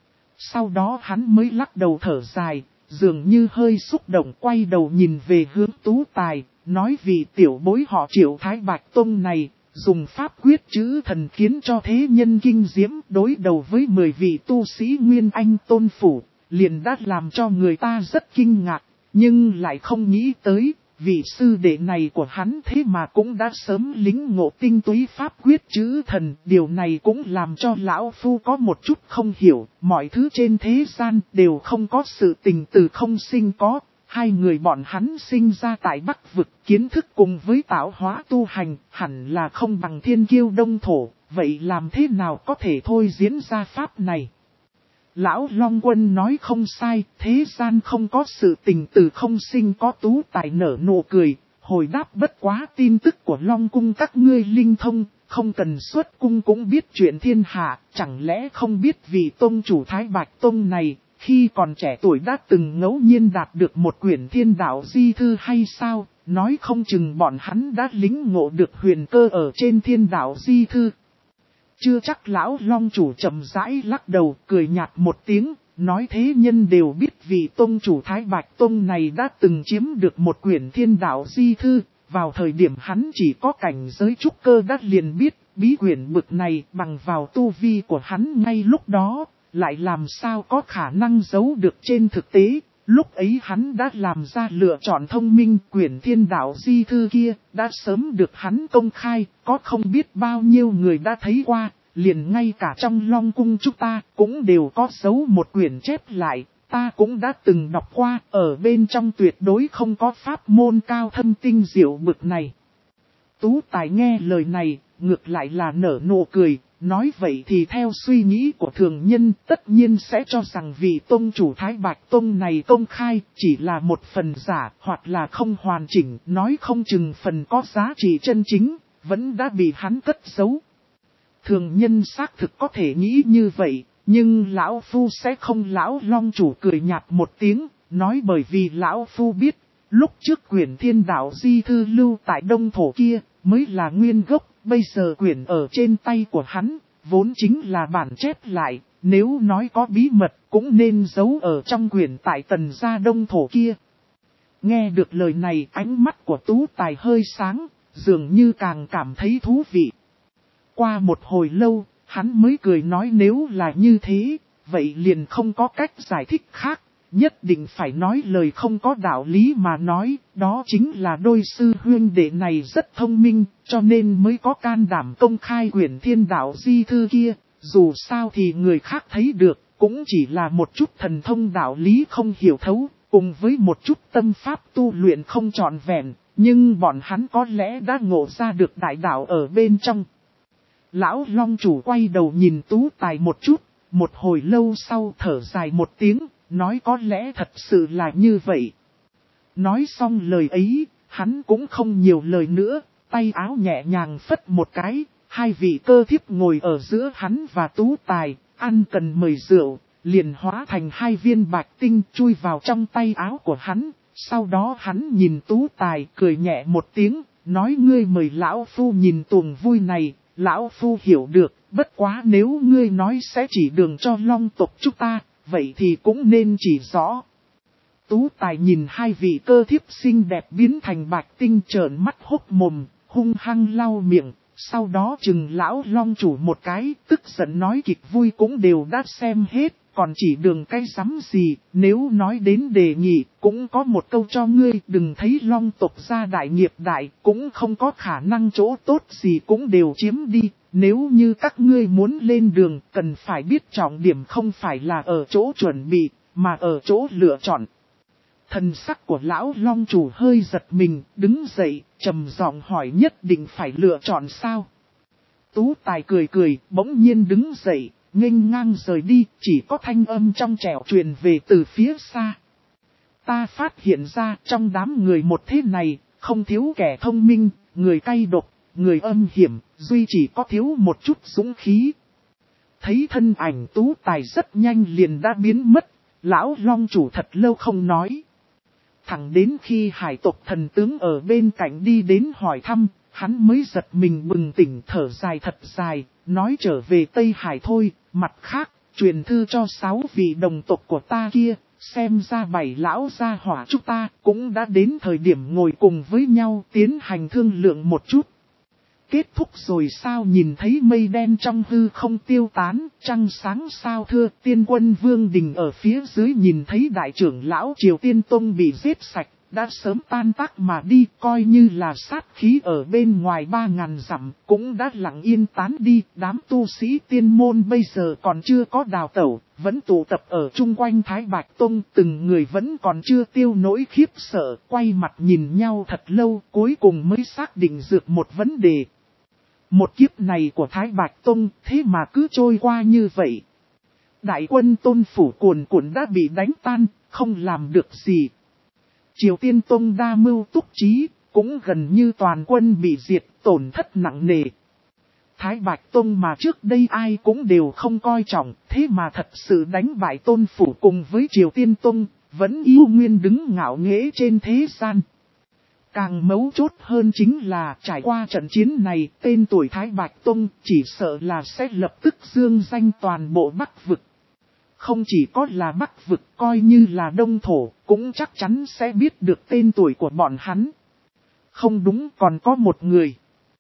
[SPEAKER 1] Sau đó hắn mới lắc đầu thở dài, dường như hơi xúc động, quay đầu nhìn về hướng Tú Tài, nói vì tiểu bối họ Triệu Thái Bạch Tông này, dùng pháp quyết chữ thần khiến cho thế nhân kinh diễm, đối đầu với mười vị tu sĩ Nguyên Anh Tôn Phủ. Liền đã làm cho người ta rất kinh ngạc, nhưng lại không nghĩ tới, vị sư đệ này của hắn thế mà cũng đã sớm lính ngộ tinh túy pháp quyết chữ thần. Điều này cũng làm cho Lão Phu có một chút không hiểu, mọi thứ trên thế gian đều không có sự tình từ không sinh có. Hai người bọn hắn sinh ra tại Bắc vực, kiến thức cùng với tạo hóa tu hành, hẳn là không bằng thiên kiêu đông thổ, vậy làm thế nào có thể thôi diễn ra pháp này? Lão Long Quân nói không sai, thế gian không có sự tình từ không sinh có. Tú Tài nở nụ cười, hồi đáp bất quá tin tức của Long Cung các ngươi linh thông, không cần xuất cung cũng biết chuyện thiên hạ, chẳng lẽ không biết vị tông chủ Thái Bạch Tông này, khi còn trẻ tuổi đã từng ngẫu nhiên đạt được một quyển thiên đạo di thư hay sao, nói không chừng bọn hắn đã lính ngộ được huyền cơ ở trên thiên đạo di thư. Chưa chắc. Lão Long chủ chậm rãi lắc đầu, cười nhạt một tiếng, nói thế nhân đều biết vị tông chủ Thái Bạch Tông này đã từng chiếm được một quyển thiên đạo di thư, vào thời điểm hắn chỉ có cảnh giới trúc cơ đã liền biết, bí quyển bực này bằng vào tu vi của hắn ngay lúc đó, lại làm sao có khả năng giấu được trên thực tế. Lúc ấy hắn đã làm ra lựa chọn thông minh, quyển thiên đạo di thư kia đã sớm được hắn công khai, có không biết bao nhiêu người đã thấy qua, liền ngay cả trong Long Cung chúng ta cũng đều có giấu một quyển chép lại, ta cũng đã từng đọc qua, ở bên trong tuyệt đối không có pháp môn cao thâm tinh diệu bực này. Tú Tài nghe lời này, ngược lại là nở nụ cười. Nói vậy thì theo suy nghĩ của thường nhân tất nhiên sẽ cho rằng vị tông chủ Thái Bạch Tông này công khai chỉ là một phần giả hoặc là không hoàn chỉnh, nói không chừng phần có giá trị chân chính, vẫn đã bị hắn cất giấu. Thường nhân xác thực có thể nghĩ như vậy, nhưng Lão Phu sẽ không. Lão Long chủ cười nhạt một tiếng, nói bởi vì Lão Phu biết, lúc trước quyển thiên đạo di thư lưu tại Đông Thổ kia mới là nguyên gốc. Bây giờ quyển ở trên tay của hắn, vốn chính là bản chép lại, nếu nói có bí mật cũng nên giấu ở trong quyển tại Tần gia Đông Thổ kia. Nghe được lời này, ánh mắt của Tú Tài hơi sáng, dường như càng cảm thấy thú vị. Qua một hồi lâu, hắn mới cười nói nếu là như thế, vậy liền không có cách giải thích khác. nhất định phải nói lời không có đạo lý mà nói, đó chính là đôi sư huynh đệ này rất thông minh, cho nên mới có can đảm công khai quyển thiên đạo di thư kia, dù sao thì người khác thấy được, cũng chỉ là một chút thần thông đạo lý không hiểu thấu, cùng với một chút tâm pháp tu luyện không trọn vẹn, nhưng bọn hắn có lẽ đã ngộ ra được đại đạo ở bên trong. Lão Long chủ quay đầu nhìn Tú Tài một chút, một hồi lâu sau thở dài một tiếng, nói có lẽ thật sự là như vậy. Nói xong lời ấy, hắn cũng không nhiều lời nữa, tay áo nhẹ nhàng phất một cái, hai vị cơ thiếp ngồi ở giữa hắn và Tú Tài, ăn cần mời rượu, liền hóa thành hai viên bạch tinh chui vào trong tay áo của hắn. Sau đó hắn nhìn Tú Tài cười nhẹ một tiếng, nói ngươi mời lão phu nhìn tuồng vui này, lão phu hiểu được, bất quá nếu ngươi nói sẽ chỉ đường cho Long tộc chúng ta, vậy thì cũng nên chỉ rõ. Tú Tài nhìn hai vị cơ thiếp xinh đẹp biến thành bạch tinh trợn mắt hốc mồm, hung hăng lau miệng, sau đó chừng lão Long chủ một cái, tức giận nói kịch vui cũng đều đã xem hết, còn chỉ đường cái rắm gì, nếu nói đến đề nghị, cũng có một câu cho ngươi, đừng thấy Long tộc gia đại nghiệp đại, cũng không có khả năng chỗ tốt gì cũng đều chiếm đi, nếu như các ngươi muốn lên đường, cần phải biết trọng điểm không phải là ở chỗ chuẩn bị, mà ở chỗ lựa chọn. Thần sắc của lão Long chủ hơi giật mình, đứng dậy, trầm giọng hỏi nhất định phải lựa chọn sao? Tú Tài cười cười, bỗng nhiên đứng dậy, nghênh ngang rời đi, chỉ có thanh âm trong trẻo truyền về từ phía xa. Ta phát hiện ra trong đám người một thế này, không thiếu kẻ thông minh, người cay độc, người âm hiểm, duy chỉ có thiếu một chút dũng khí. Thấy thân ảnh Tú Tài rất nhanh liền đã biến mất, lão Long chủ thật lâu không nói. Thẳng đến khi hải tộc thần tướng ở bên cạnh đi đến hỏi thăm, hắn mới giật mình bừng tỉnh thở dài thật dài, nói trở về Tây Hải thôi, mặt khác, truyền thư cho sáu vị đồng tộc của ta kia, xem ra bảy lão gia hỏa chúng ta cũng đã đến thời điểm ngồi cùng với nhau tiến hành thương lượng một chút. Kết thúc rồi sao nhìn thấy mây đen trong hư không tiêu tán, trăng sáng sao thưa, tiên quân Vương Đình ở phía dưới nhìn thấy đại trưởng lão Triều Tiên Tông bị giết sạch, đã sớm tan tác mà đi, coi như là sát khí ở bên ngoài ba ngàn dặm, cũng đã lặng yên tán đi, đám tu sĩ tiên môn bây giờ còn chưa có đào tẩu, vẫn tụ tập ở chung quanh Thái Bạch Tông, từng người vẫn còn chưa tiêu nỗi khiếp sợ, quay mặt nhìn nhau thật lâu, cuối cùng mới xác định được một vấn đề. Một kiếp này của Thái Bạch Tông thế mà cứ trôi qua như vậy. Đại quân Tôn Phủ cuồn cuộn đã bị đánh tan, không làm được gì. Triều Tiên Tông đa mưu túc trí, cũng gần như toàn quân bị diệt, tổn thất nặng nề. Thái Bạch Tông mà trước đây ai cũng đều không coi trọng, thế mà thật sự đánh bại Tôn Phủ cùng với Triều Tiên Tông, vẫn yêu nguyên đứng ngạo nghễ trên thế gian. Càng mấu chốt hơn chính là trải qua trận chiến này, tên tuổi Thái Bạch Tông chỉ sợ là sẽ lập tức dương danh toàn bộ Bắc Vực. Không chỉ có là Bắc Vực, coi như là Đông Thổ, cũng chắc chắn sẽ biết được tên tuổi của bọn hắn. Không đúng, còn có một người.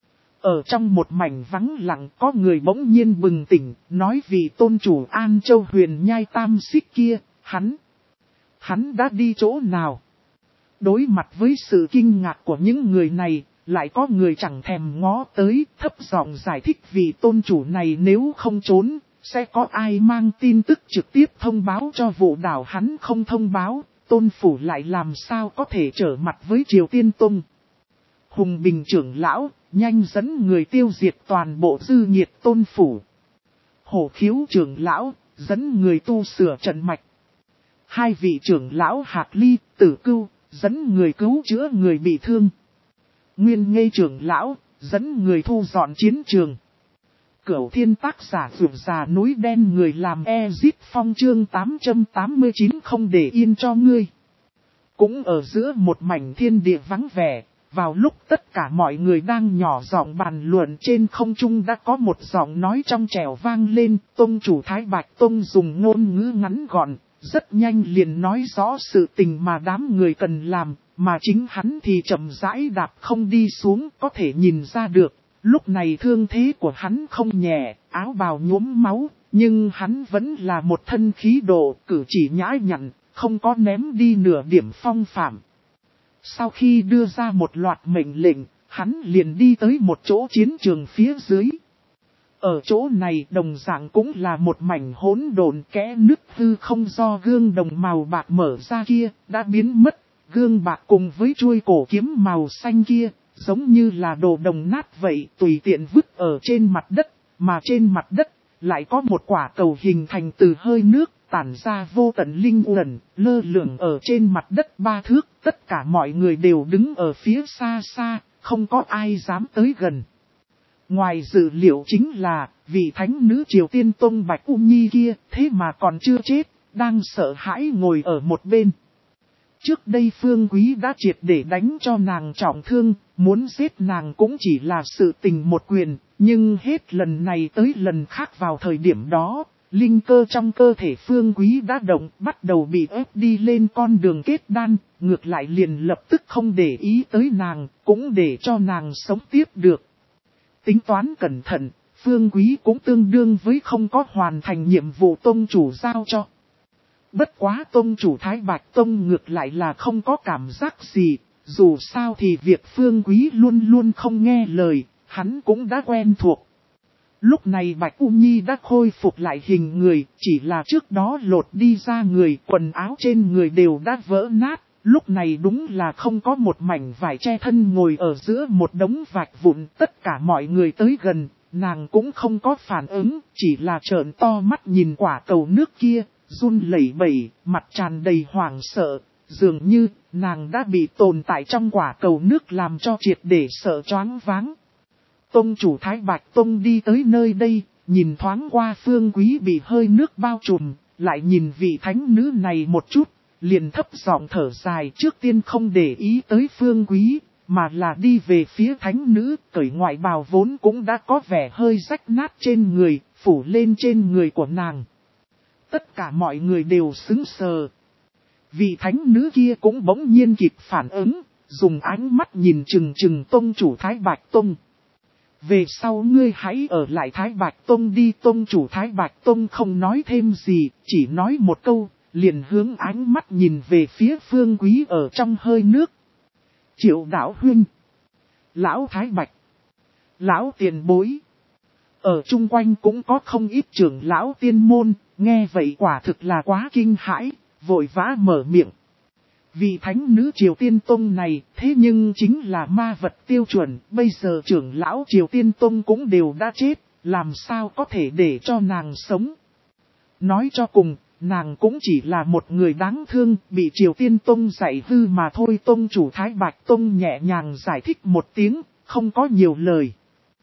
[SPEAKER 1] Ở trong một mảnh vắng lặng có người bỗng nhiên bừng tỉnh, nói vì tôn chủ An Châu Huyền Nhai Tam Xích kia, hắn. Hắn đã đi chỗ nào? Đối mặt với sự kinh ngạc của những người này, lại có người chẳng thèm ngó tới, thấp giọng giải thích vì tôn chủ này nếu không trốn, sẽ có ai mang tin tức trực tiếp thông báo cho vụ đảo hắn không thông báo, Tôn Phủ lại làm sao có thể trở mặt với Triều Tiên Tông. Hùng Bình trưởng lão, nhanh dẫn người tiêu diệt toàn bộ dư nhiệt Tôn Phủ. Hổ Khiếu trưởng lão, dẫn người tu sửa trận mạch. Hai vị trưởng lão Hạc Ly, Tử Cưu, dẫn người cứu chữa người bị thương. Nguyên Ngây trưởng lão, dẫn người thu dọn chiến trường. Cửu Thiên tác giả vượt già núi đen người làm Ezit Phong chương tám trăm tám mươi chín không để yên cho ngươi. Cũng ở giữa một mảnh thiên địa vắng vẻ, vào lúc tất cả mọi người đang nhỏ giọng bàn luận trên không trung đã có một giọng nói trong trẻo vang lên, Tông chủ Thái Bạch Tông dùng ngôn ngữ ngắn gọn, rất nhanh liền nói rõ sự tình mà đám người cần làm, mà chính hắn thì chậm rãi đạp không đi xuống có thể nhìn ra được. Lúc này thương thế của hắn không nhẹ, áo bào nhuốm máu, nhưng hắn vẫn là một thân khí độ, cử chỉ nhã nhặn, không có ném đi nửa điểm phong phạm. Sau khi đưa ra một loạt mệnh lệnh, hắn liền đi tới một chỗ chiến trường phía dưới. Ở chỗ này đồng dạng cũng là một mảnh hỗn độn kẽ nứt hư không do gương đồng màu bạc mở ra kia, đã biến mất. Gương bạc cùng với chuôi cổ kiếm màu xanh kia, giống như là đồ đồng nát vậy, tùy tiện vứt ở trên mặt đất, mà trên mặt đất lại có một quả cầu hình thành từ hơi nước, tản ra vô tận linh uẩn, lơ lửng ở trên mặt đất ba thước. Tất cả mọi người đều đứng ở phía xa xa, không có ai dám tới gần. Ngoài dự liệu chính là, vị thánh nữ Triều Tiên Tông Bạch U Nhi kia, thế mà còn chưa chết, đang sợ hãi ngồi ở một bên. Trước đây Phương Quý đã triệt để đánh cho nàng trọng thương, muốn giết nàng cũng chỉ là sự tình một quyền, nhưng hết lần này tới lần khác vào thời điểm đó, linh cơ trong cơ thể Phương Quý đã động, bắt đầu bị ép đi lên con đường kết đan, ngược lại liền lập tức không để ý tới nàng, cũng để cho nàng sống tiếp được. Tính toán cẩn thận, Phương Quý cũng tương đương với không có hoàn thành nhiệm vụ tông chủ giao cho. Bất quá tông chủ Thái Bạch Tông ngược lại là không có cảm giác gì, dù sao thì việc Phương Quý luôn luôn không nghe lời, hắn cũng đã quen thuộc. Lúc này Bạch U Nhi đã khôi phục lại hình người, chỉ là trước đó lột đi ra người, quần áo trên người đều đã vỡ nát, lúc này đúng là không có một mảnh vải che thân ngồi ở giữa một đống vạch vụn. Tất cả mọi người tới gần, nàng cũng không có phản ứng, chỉ là trợn to mắt nhìn quả cầu nước kia, run lẩy bẩy, mặt tràn đầy hoảng sợ, dường như nàng đã bị tồn tại trong quả cầu nước làm cho triệt để sợ choáng váng. Tông chủ Thái Bạch Tông đi tới nơi đây, nhìn thoáng qua Phương Quý bị hơi nước bao trùm, lại nhìn vị thánh nữ này một chút, liền thấp giọng thở dài, trước tiên không để ý tới Phương Quý, mà là đi về phía thánh nữ, cởi ngoại bào vốn cũng đã có vẻ hơi rách nát trên người, phủ lên trên người của nàng. Tất cả mọi người đều sững sờ. Vị thánh nữ kia cũng bỗng nhiên kịp phản ứng, dùng ánh mắt nhìn chừng chừng tông chủ Thái Bạch Tông. Về sau ngươi hãy ở lại Thái Bạch Tông đi. Tông chủ Thái Bạch Tông không nói thêm gì, chỉ nói một câu, liền hướng ánh mắt nhìn về phía Phương Quý ở trong hơi nước. Triệu Đạo Huynh, Lão Thái Bạch, Lão Tiền Bối. Ở chung quanh cũng có không ít trưởng lão tiên môn, nghe vậy quả thực là quá kinh hãi, vội vã mở miệng. Vị thánh nữ Triều Tiên Tông này, thế nhưng chính là ma vật tiêu chuẩn, bây giờ trưởng lão Triều Tiên Tông cũng đều đã chết, làm sao có thể để cho nàng sống. Nói cho cùng, nàng cũng chỉ là một người đáng thương, bị Triều Tiên Tông dạy hư mà thôi. Tông chủ Thái Bạch Tông nhẹ nhàng giải thích một tiếng, không có nhiều lời.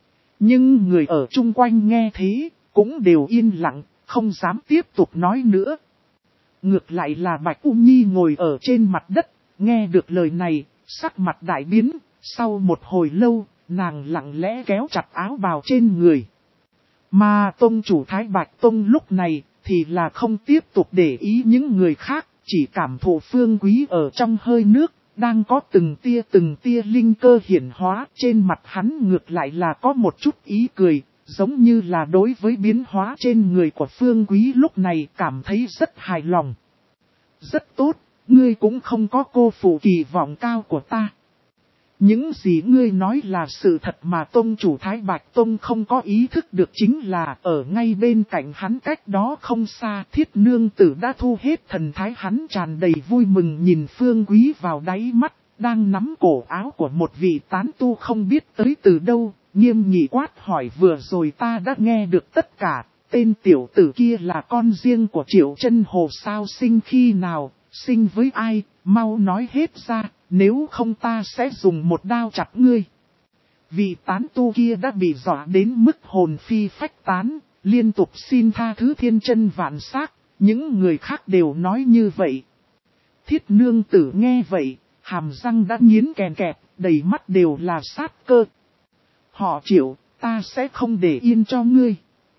[SPEAKER 1] Nhưng người ở chung quanh nghe thế, cũng đều yên lặng, không dám tiếp tục nói nữa. Ngược lại là Bạch U Nhi ngồi ở trên mặt đất, nghe được lời này, sắc mặt đại biến, sau một hồi lâu, nàng lặng lẽ kéo chặt áo bào trên người. Mà tông chủ Thái Bạch Tông lúc này, thì là không tiếp tục để ý những người khác, chỉ cảm thụ Phương Quý ở trong hơi nước, đang có từng tia từng tia linh cơ hiển hóa, trên mặt hắn ngược lại là có một chút ý cười. Giống như là đối với biến hóa trên người của Phương Quý lúc này cảm thấy rất hài lòng. Rất tốt, ngươi cũng không có cô phụ kỳ vọng cao của ta. Những gì ngươi nói là sự thật mà tông chủ Thái Bạch Tông không có ý thức được chính là ở ngay bên cạnh hắn cách đó không xa. Thiết nương tử đã thu hết thần thái, hắn tràn đầy vui mừng nhìn Phương Quý vào đáy mắt, đang nắm cổ áo của một vị tán tu không biết tới từ đâu. Nghiêm nghị quát hỏi, vừa rồi ta đã nghe được tất cả, tên tiểu tử kia là con riêng của Triệu Chân Hồ sao, sinh khi nào, sinh với ai, mau nói hết ra, nếu không ta sẽ dùng một đao chặt ngươi. Vị tán tu kia đã bị dọa đến mức hồn phi phách tán, liên tục xin tha thứ thiên chân vạn xác, những người khác đều nói như vậy. Thiết nương tử nghe vậy, hàm răng đã nghiến kèn kẹt, đầy mắt đều là sát cơ. Họ Triệu, ta sẽ không để yên cho ngươi.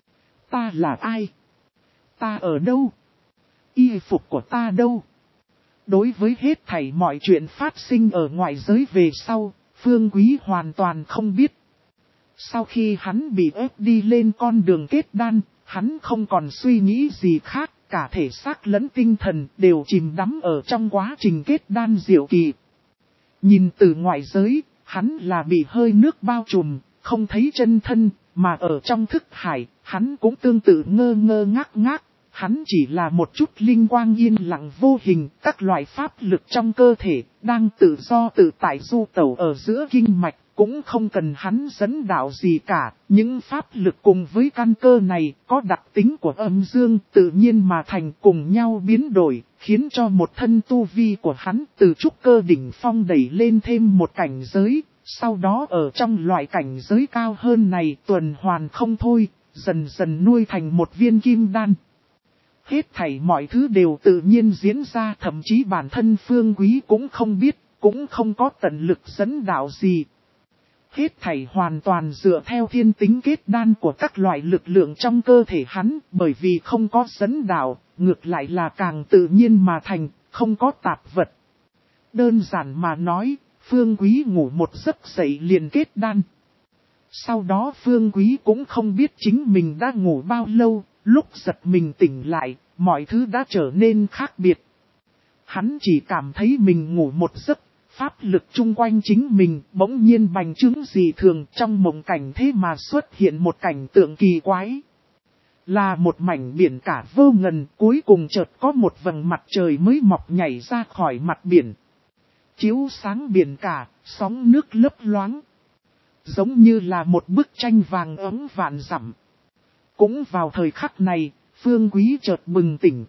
[SPEAKER 1] Ta là ai? Ta ở đâu? Y phục của ta đâu? Đối với hết thảy mọi chuyện phát sinh ở ngoại giới về sau, Phương Quý hoàn toàn không biết. Sau khi hắn bị ép đi lên con đường kết đan, hắn không còn suy nghĩ gì khác, cả thể xác lẫn tinh thần đều chìm đắm ở trong quá trình kết đan diệu kỳ. Nhìn từ ngoại giới, hắn là bị hơi nước bao trùm, không thấy chân thân, mà ở trong thức hải, hắn cũng tương tự ngơ ngơ ngác ngác. Hắn chỉ là một chút linh quang yên lặng vô hình, các loại pháp lực trong cơ thể, đang tự do tự tại du tẩu ở giữa kinh mạch, cũng không cần hắn dẫn đạo gì cả. Những pháp lực cùng với căn cơ này, có đặc tính của âm dương, tự nhiên mà thành cùng nhau biến đổi, khiến cho một thân tu vi của hắn từ trúc cơ đỉnh phong đẩy lên thêm một cảnh giới, sau đó ở trong loại cảnh giới cao hơn này tuần hoàn không thôi, dần dần nuôi thành một viên kim đan. Hết thảy mọi thứ đều tự nhiên diễn ra, thậm chí bản thân Phương Quý cũng không biết, cũng không có tận lực dẫn đạo gì. Hết thảy hoàn toàn dựa theo thiên tính kết đan của các loại lực lượng trong cơ thể hắn, bởi vì không có dẫn đạo, ngược lại là càng tự nhiên mà thành, không có tạp vật. Đơn giản mà nói, Phương Quý ngủ một giấc dậy liền kết đan. Sau đó Phương Quý cũng không biết chính mình đã ngủ bao lâu. Lúc giật mình tỉnh lại, mọi thứ đã trở nên khác biệt. Hắn chỉ cảm thấy mình ngủ một giấc, pháp lực chung quanh chính mình bỗng nhiên bành trướng dị thường, trong mộng cảnh thế mà xuất hiện một cảnh tượng kỳ quái. Là một mảnh biển cả vô ngần, cuối cùng chợt có một vầng mặt trời mới mọc nhảy ra khỏi mặt biển. Chiếu sáng biển cả, sóng nước lấp loáng. Giống như là một bức tranh vàng ấm vạn dặm. Cũng vào thời khắc này, Phương Quý chợt bừng tỉnh.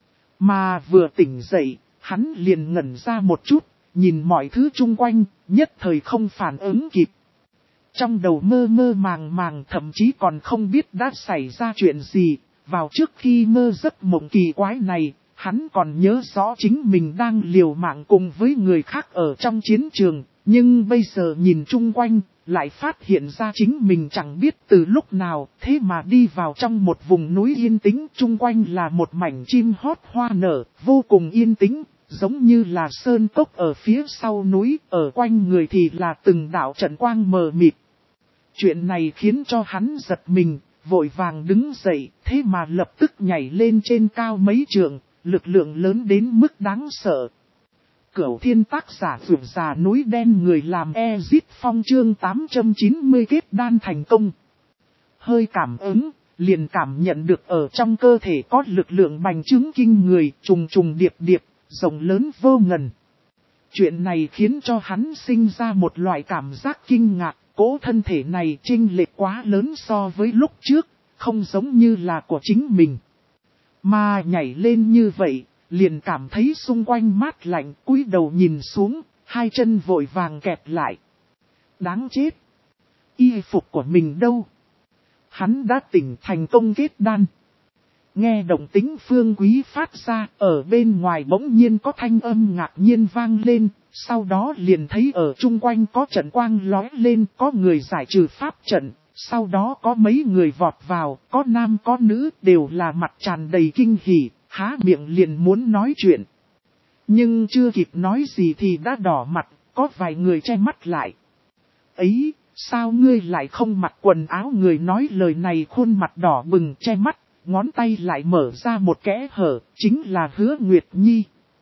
[SPEAKER 1] Mà vừa tỉnh dậy, hắn liền ngẩn ra một chút, nhìn mọi thứ chung quanh, nhất thời không phản ứng kịp. Trong đầu mơ mơ màng màng, thậm chí còn không biết đã xảy ra chuyện gì. Vào trước khi mơ giấc mộng kỳ quái này, hắn còn nhớ rõ chính mình đang liều mạng cùng với người khác ở trong chiến trường. Nhưng bây giờ nhìn chung quanh, lại phát hiện ra chính mình chẳng biết từ lúc nào, thế mà đi vào trong một vùng núi yên tĩnh, chung quanh là một mảnh chim hót hoa nở, vô cùng yên tĩnh, giống như là sơn cốc ở phía sau núi, ở quanh người thì là từng đạo trận quang mờ mịt. Chuyện này khiến cho hắn giật mình, vội vàng đứng dậy, thế mà lập tức nhảy lên trên cao mấy trượng, lực lượng lớn đến mức đáng sợ. Cửu thiên tác giả vượt già núi đen người làm Ezit Phong chương tám trăm chín mươi kết đan thành công. Hơi cảm ứng, liền cảm nhận được ở trong cơ thể có lực lượng bành trướng kinh người, trùng trùng điệp điệp, rộng lớn vô ngần. Chuyện này khiến cho hắn sinh ra một loại cảm giác kinh ngạc, cỗ thân thể này chênh lệch quá lớn so với lúc trước, không giống như là của chính mình. Mà nhảy lên như vậy, liền cảm thấy xung quanh mát lạnh, cúi đầu nhìn xuống, hai chân vội vàng kẹp lại. Đáng chết! Y phục của mình đâu? Hắn đã tỉnh thành công kết đan. Nghe động tĩnh Phương Quý phát ra, ở bên ngoài bỗng nhiên có thanh âm ngạc nhiên vang lên, sau đó liền thấy ở chung quanh có trận quang lóe lên, có người giải trừ pháp trận, sau đó có mấy người vọt vào, có nam có nữ, đều là mặt tràn đầy kinh hỉ. Há miệng liền muốn nói chuyện. Nhưng chưa kịp nói gì thì đã đỏ mặt, có vài người che mắt lại. Ấy, sao ngươi lại không mặc quần áo? Người nói lời này khuôn mặt đỏ bừng che mắt, ngón tay lại mở ra một kẽ hở, chính là Hứa Nguyệt Nhi.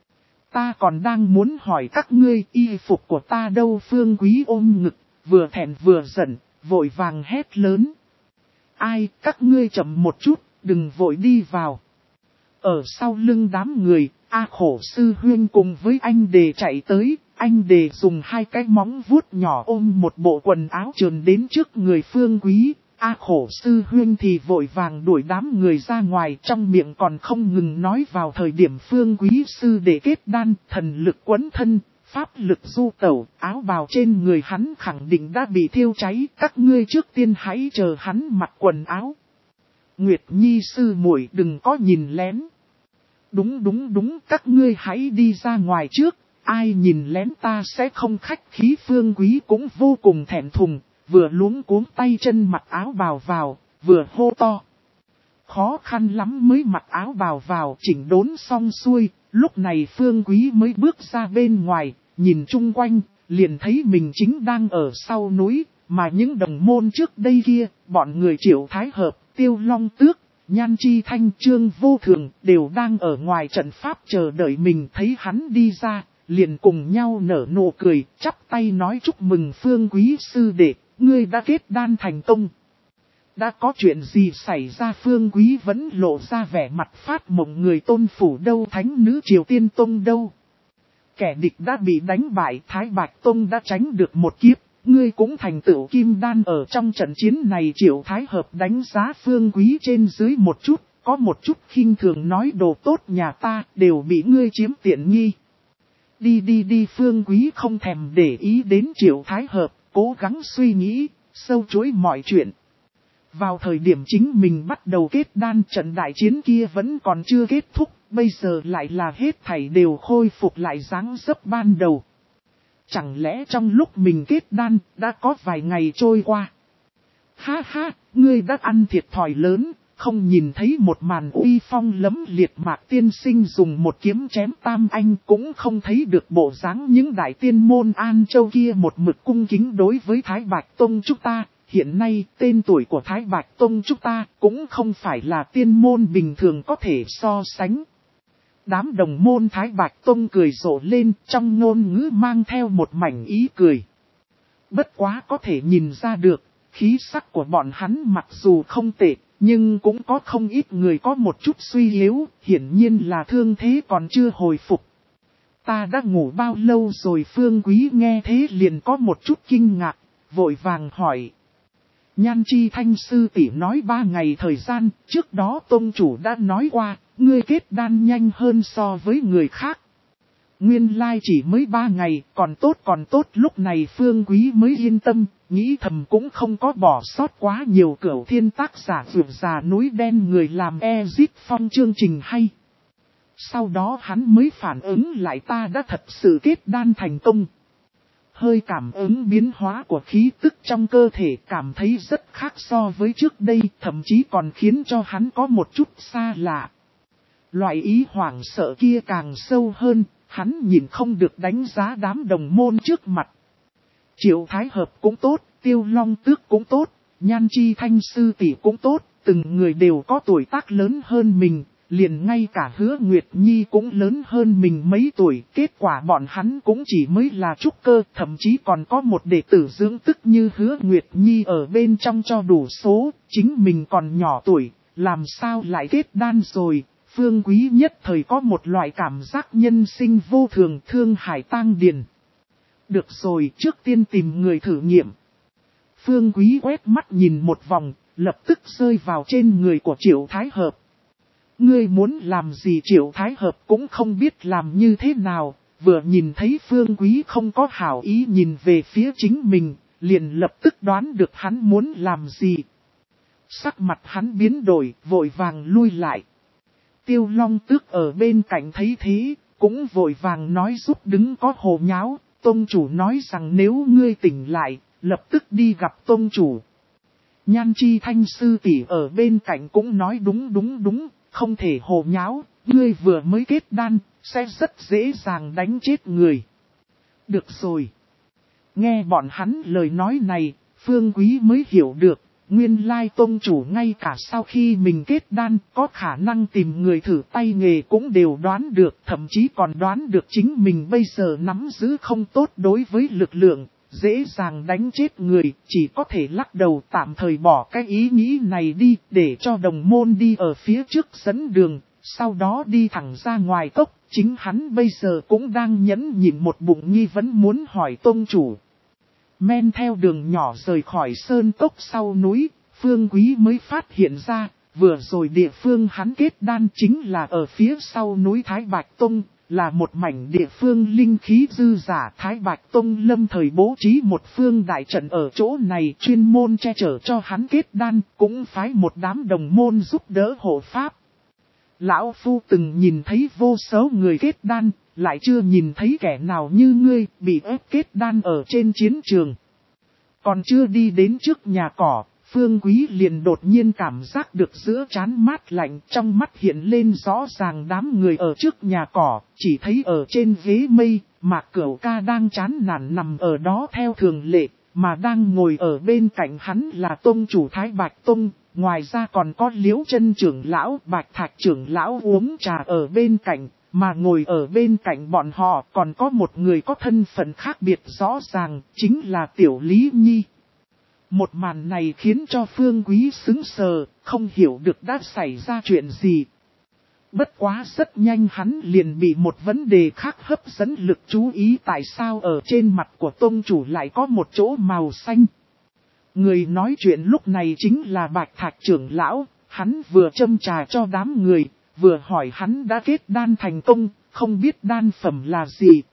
[SPEAKER 1] Ta còn đang muốn hỏi các ngươi y phục của ta đâu? Phương Quý ôm ngực, vừa thẹn vừa giận, vội vàng hét lớn. Ai, các ngươi chậm một chút, đừng vội đi vào. Ở sau lưng đám người, A Khổ Sư Huyên cùng với anh Đề chạy tới, anh Đề dùng hai cái móng vuốt nhỏ ôm một bộ quần áo trườn đến trước người Phương Quý. A Khổ Sư Huyên thì vội vàng đuổi đám người ra ngoài, trong miệng còn không ngừng nói vào thời điểm Phương Quý Sư để kết đan, thần lực quấn thân, pháp lực du tẩu, áo bào trên người hắn khẳng định đã bị thiêu cháy, các ngươi trước tiên hãy chờ hắn mặc quần áo. Nguyệt Nhi sư muội đừng có nhìn lén. Đúng đúng đúng, các ngươi hãy đi ra ngoài trước, ai nhìn lén ta sẽ không khách khí. Phương Quý cũng vô cùng thẹn thùng, vừa luống cuống tay chân mặc áo bào vào, vừa hô to. Khó khăn lắm mới mặc áo bào vào, chỉnh đốn xong xuôi, lúc này Phương Quý mới bước ra bên ngoài, nhìn chung quanh, liền thấy mình chính đang ở sau núi, mà những đồng môn trước đây kia, bọn người Triệu Thái Hợp, Tiêu Long Tước, Nhan Chi Thanh, Trương Vô Thường đều đang ở ngoài trận pháp chờ đợi mình, thấy hắn đi ra, liền cùng nhau nở nụ cười, chắp tay nói chúc mừng Phương Quý sư đệ, ngươi đã kết đan thành công. Đã có chuyện gì xảy ra? Phương Quý vẫn lộ ra vẻ mặt phát mộng, người Tôn phủ đâu, thánh nữ Triều Tiên Tông đâu. Kẻ địch đã bị đánh bại, Thái Bạch Tông đã tránh được một kiếp, ngươi cũng thành tựu kim đan. Ở trong trận chiến này Triệu Thái Hợp đánh giá Phương Quý trên dưới một chút, có một chút khinh thường nói đồ tốt nhà ta đều bị ngươi chiếm tiện nghi. Đi đi đi, Phương Quý không thèm để ý đến Triệu Thái Hợp, cố gắng suy nghĩ, sâu chuỗi mọi chuyện. Vào thời điểm chính mình bắt đầu kết đan, trận đại chiến kia vẫn còn chưa kết thúc, bây giờ lại là hết thảy đều khôi phục lại dáng dấp ban đầu. Chẳng lẽ trong lúc mình kết đan, đã có vài ngày trôi qua? Ha ha, ngươi đã ăn thiệt thòi lớn, không nhìn thấy một màn uy phong lẫm liệt Mạc tiên sinh dùng một kiếm chém tam anh, cũng không thấy được bộ dáng những đại tiên môn An Châu kia một mực cung kính đối với Thái Bạch Tông chúng ta. Hiện nay, tên tuổi của Thái Bạch Tông chúng ta cũng không phải là tiên môn bình thường có thể so sánh. Đám đồng môn Thái Bạch Tông cười rộ lên, trong ngôn ngữ mang theo một mảnh ý cười. Bất quá có thể nhìn ra được, khí sắc của bọn hắn mặc dù không tệ, nhưng cũng có không ít người có một chút suy yếu, hiển nhiên là thương thế còn chưa hồi phục. Ta đã ngủ bao lâu rồi? Phương Quý nghe thế liền có một chút kinh ngạc, vội vàng hỏi. Nhan Chi Thanh sư tỷ nói ba ngày thời gian, trước đó tông chủ đã nói qua, ngươi kết đan nhanh hơn so với người khác. Nguyên lai chỉ mới ba ngày, còn tốt còn tốt. Lúc này Phương Quý mới yên tâm, nghĩ thầm cũng không có bỏ sót quá nhiều. Cửu Thiên tác giả vượt già núi đen người làm Exit Phong chương trình hay. Sau đó hắn mới phản ứng lại, ta đã thật sự kết đan thành công. Hơi cảm ứng biến hóa của khí tức trong cơ thể, cảm thấy rất khác so với trước đây, thậm chí còn khiến cho hắn có một chút xa lạ. Loại ý hoảng sợ kia càng sâu hơn, hắn nhìn không được đánh giá đám đồng môn trước mặt. Triệu Thái Hợp cũng tốt, Tiêu Long Tước cũng tốt, Nhan Chi Thanh sư tỷ cũng tốt, từng người đều có tuổi tác lớn hơn mình. Liền ngay cả Hứa Nguyệt Nhi cũng lớn hơn mình mấy tuổi, kết quả bọn hắn cũng chỉ mới là trúc cơ, thậm chí còn có một đệ tử dưỡng tức như Hứa Nguyệt Nhi ở bên trong cho đủ số, chính mình còn nhỏ tuổi, làm sao lại kết đan rồi. Phương Quý nhất thời có một loại cảm giác nhân sinh vô thường, thương hải tang điền. Được rồi, trước tiên tìm người thử nghiệm. Phương Quý quét mắt nhìn một vòng, lập tức rơi vào trên người của Triệu Thái Hợp. Ngươi muốn làm gì? Triệu Thái Hợp cũng không biết làm như thế nào, vừa nhìn thấy Phương Quý không có hảo ý nhìn về phía chính mình, liền lập tức đoán được hắn muốn làm gì. Sắc mặt hắn biến đổi, vội vàng lui lại. Tiêu Long Tước ở bên cạnh thấy thế, cũng vội vàng nói giúp đứng có hồ nháo, tông chủ nói rằng nếu ngươi tỉnh lại, lập tức đi gặp tông chủ. Nhan Chi Thanh sư tỷ ở bên cạnh cũng nói đúng đúng đúng. Không thể hồ nháo, ngươi vừa mới kết đan, sẽ rất dễ dàng đánh chết người. Được rồi. Nghe bọn hắn lời nói này, Phương Quý mới hiểu được, nguyên lai tông chủ ngay cả sau khi mình kết đan có khả năng tìm người thử tay nghề cũng đều đoán được, thậm chí còn đoán được chính mình bây giờ nắm giữ không tốt đối với lực lượng, dễ dàng đánh chết người, chỉ có thể lắc đầu tạm thời bỏ cái ý nghĩ này đi, để cho đồng môn đi ở phía trước dẫn đường, sau đó đi thẳng ra ngoài cốc. Chính hắn bây giờ cũng đang nhẫn nhịn một bụng nghi vấn muốn hỏi tông chủ. Men theo đường nhỏ rời khỏi sơn cốc sau núi, Phương Quý mới phát hiện ra, vừa rồi địa phương hắn kết đan chính là ở phía sau núi Thái Bạch Tông. Là một mảnh địa phương linh khí dư giả. Thái Bạch Tông lâm thời bố trí một phương đại trận ở chỗ này chuyên môn che chở cho hắn kết đan, cũng phái một đám đồng môn giúp đỡ hộ pháp. Lão Phu từng nhìn thấy vô số người kết đan, lại chưa nhìn thấy kẻ nào như ngươi bị ép kết đan ở trên chiến trường. Còn chưa đi đến trước nhà cỏ, Phương Quý liền đột nhiên cảm giác được giữa trán mát lạnh, trong mắt hiện lên rõ ràng đám người ở trước nhà cỏ, chỉ thấy ở trên ghế mây, Mạc Cửu Ca đang chán nản nằm ở đó theo thường lệ, mà đang ngồi ở bên cạnh hắn là tông chủ Thái Bạch Tông, ngoài ra còn có Liễu Chân trưởng lão, Bạch Thạch trưởng lão uống trà ở bên cạnh, mà ngồi ở bên cạnh bọn họ còn có một người có thân phận khác biệt rõ ràng, chính là Tiểu Lý Nhi. Một màn này khiến cho Phương Quý sững sờ, không hiểu được đã xảy ra chuyện gì. Bất quá rất nhanh hắn liền bị một vấn đề khác hấp dẫn lực chú ý, tại sao ở trên mặt của tông chủ lại có một chỗ màu xanh. Người nói chuyện lúc này chính là Bạch Thạch trưởng lão, hắn vừa châm trà cho đám người, vừa hỏi hắn đã kết đan thành công, không biết đan phẩm là gì.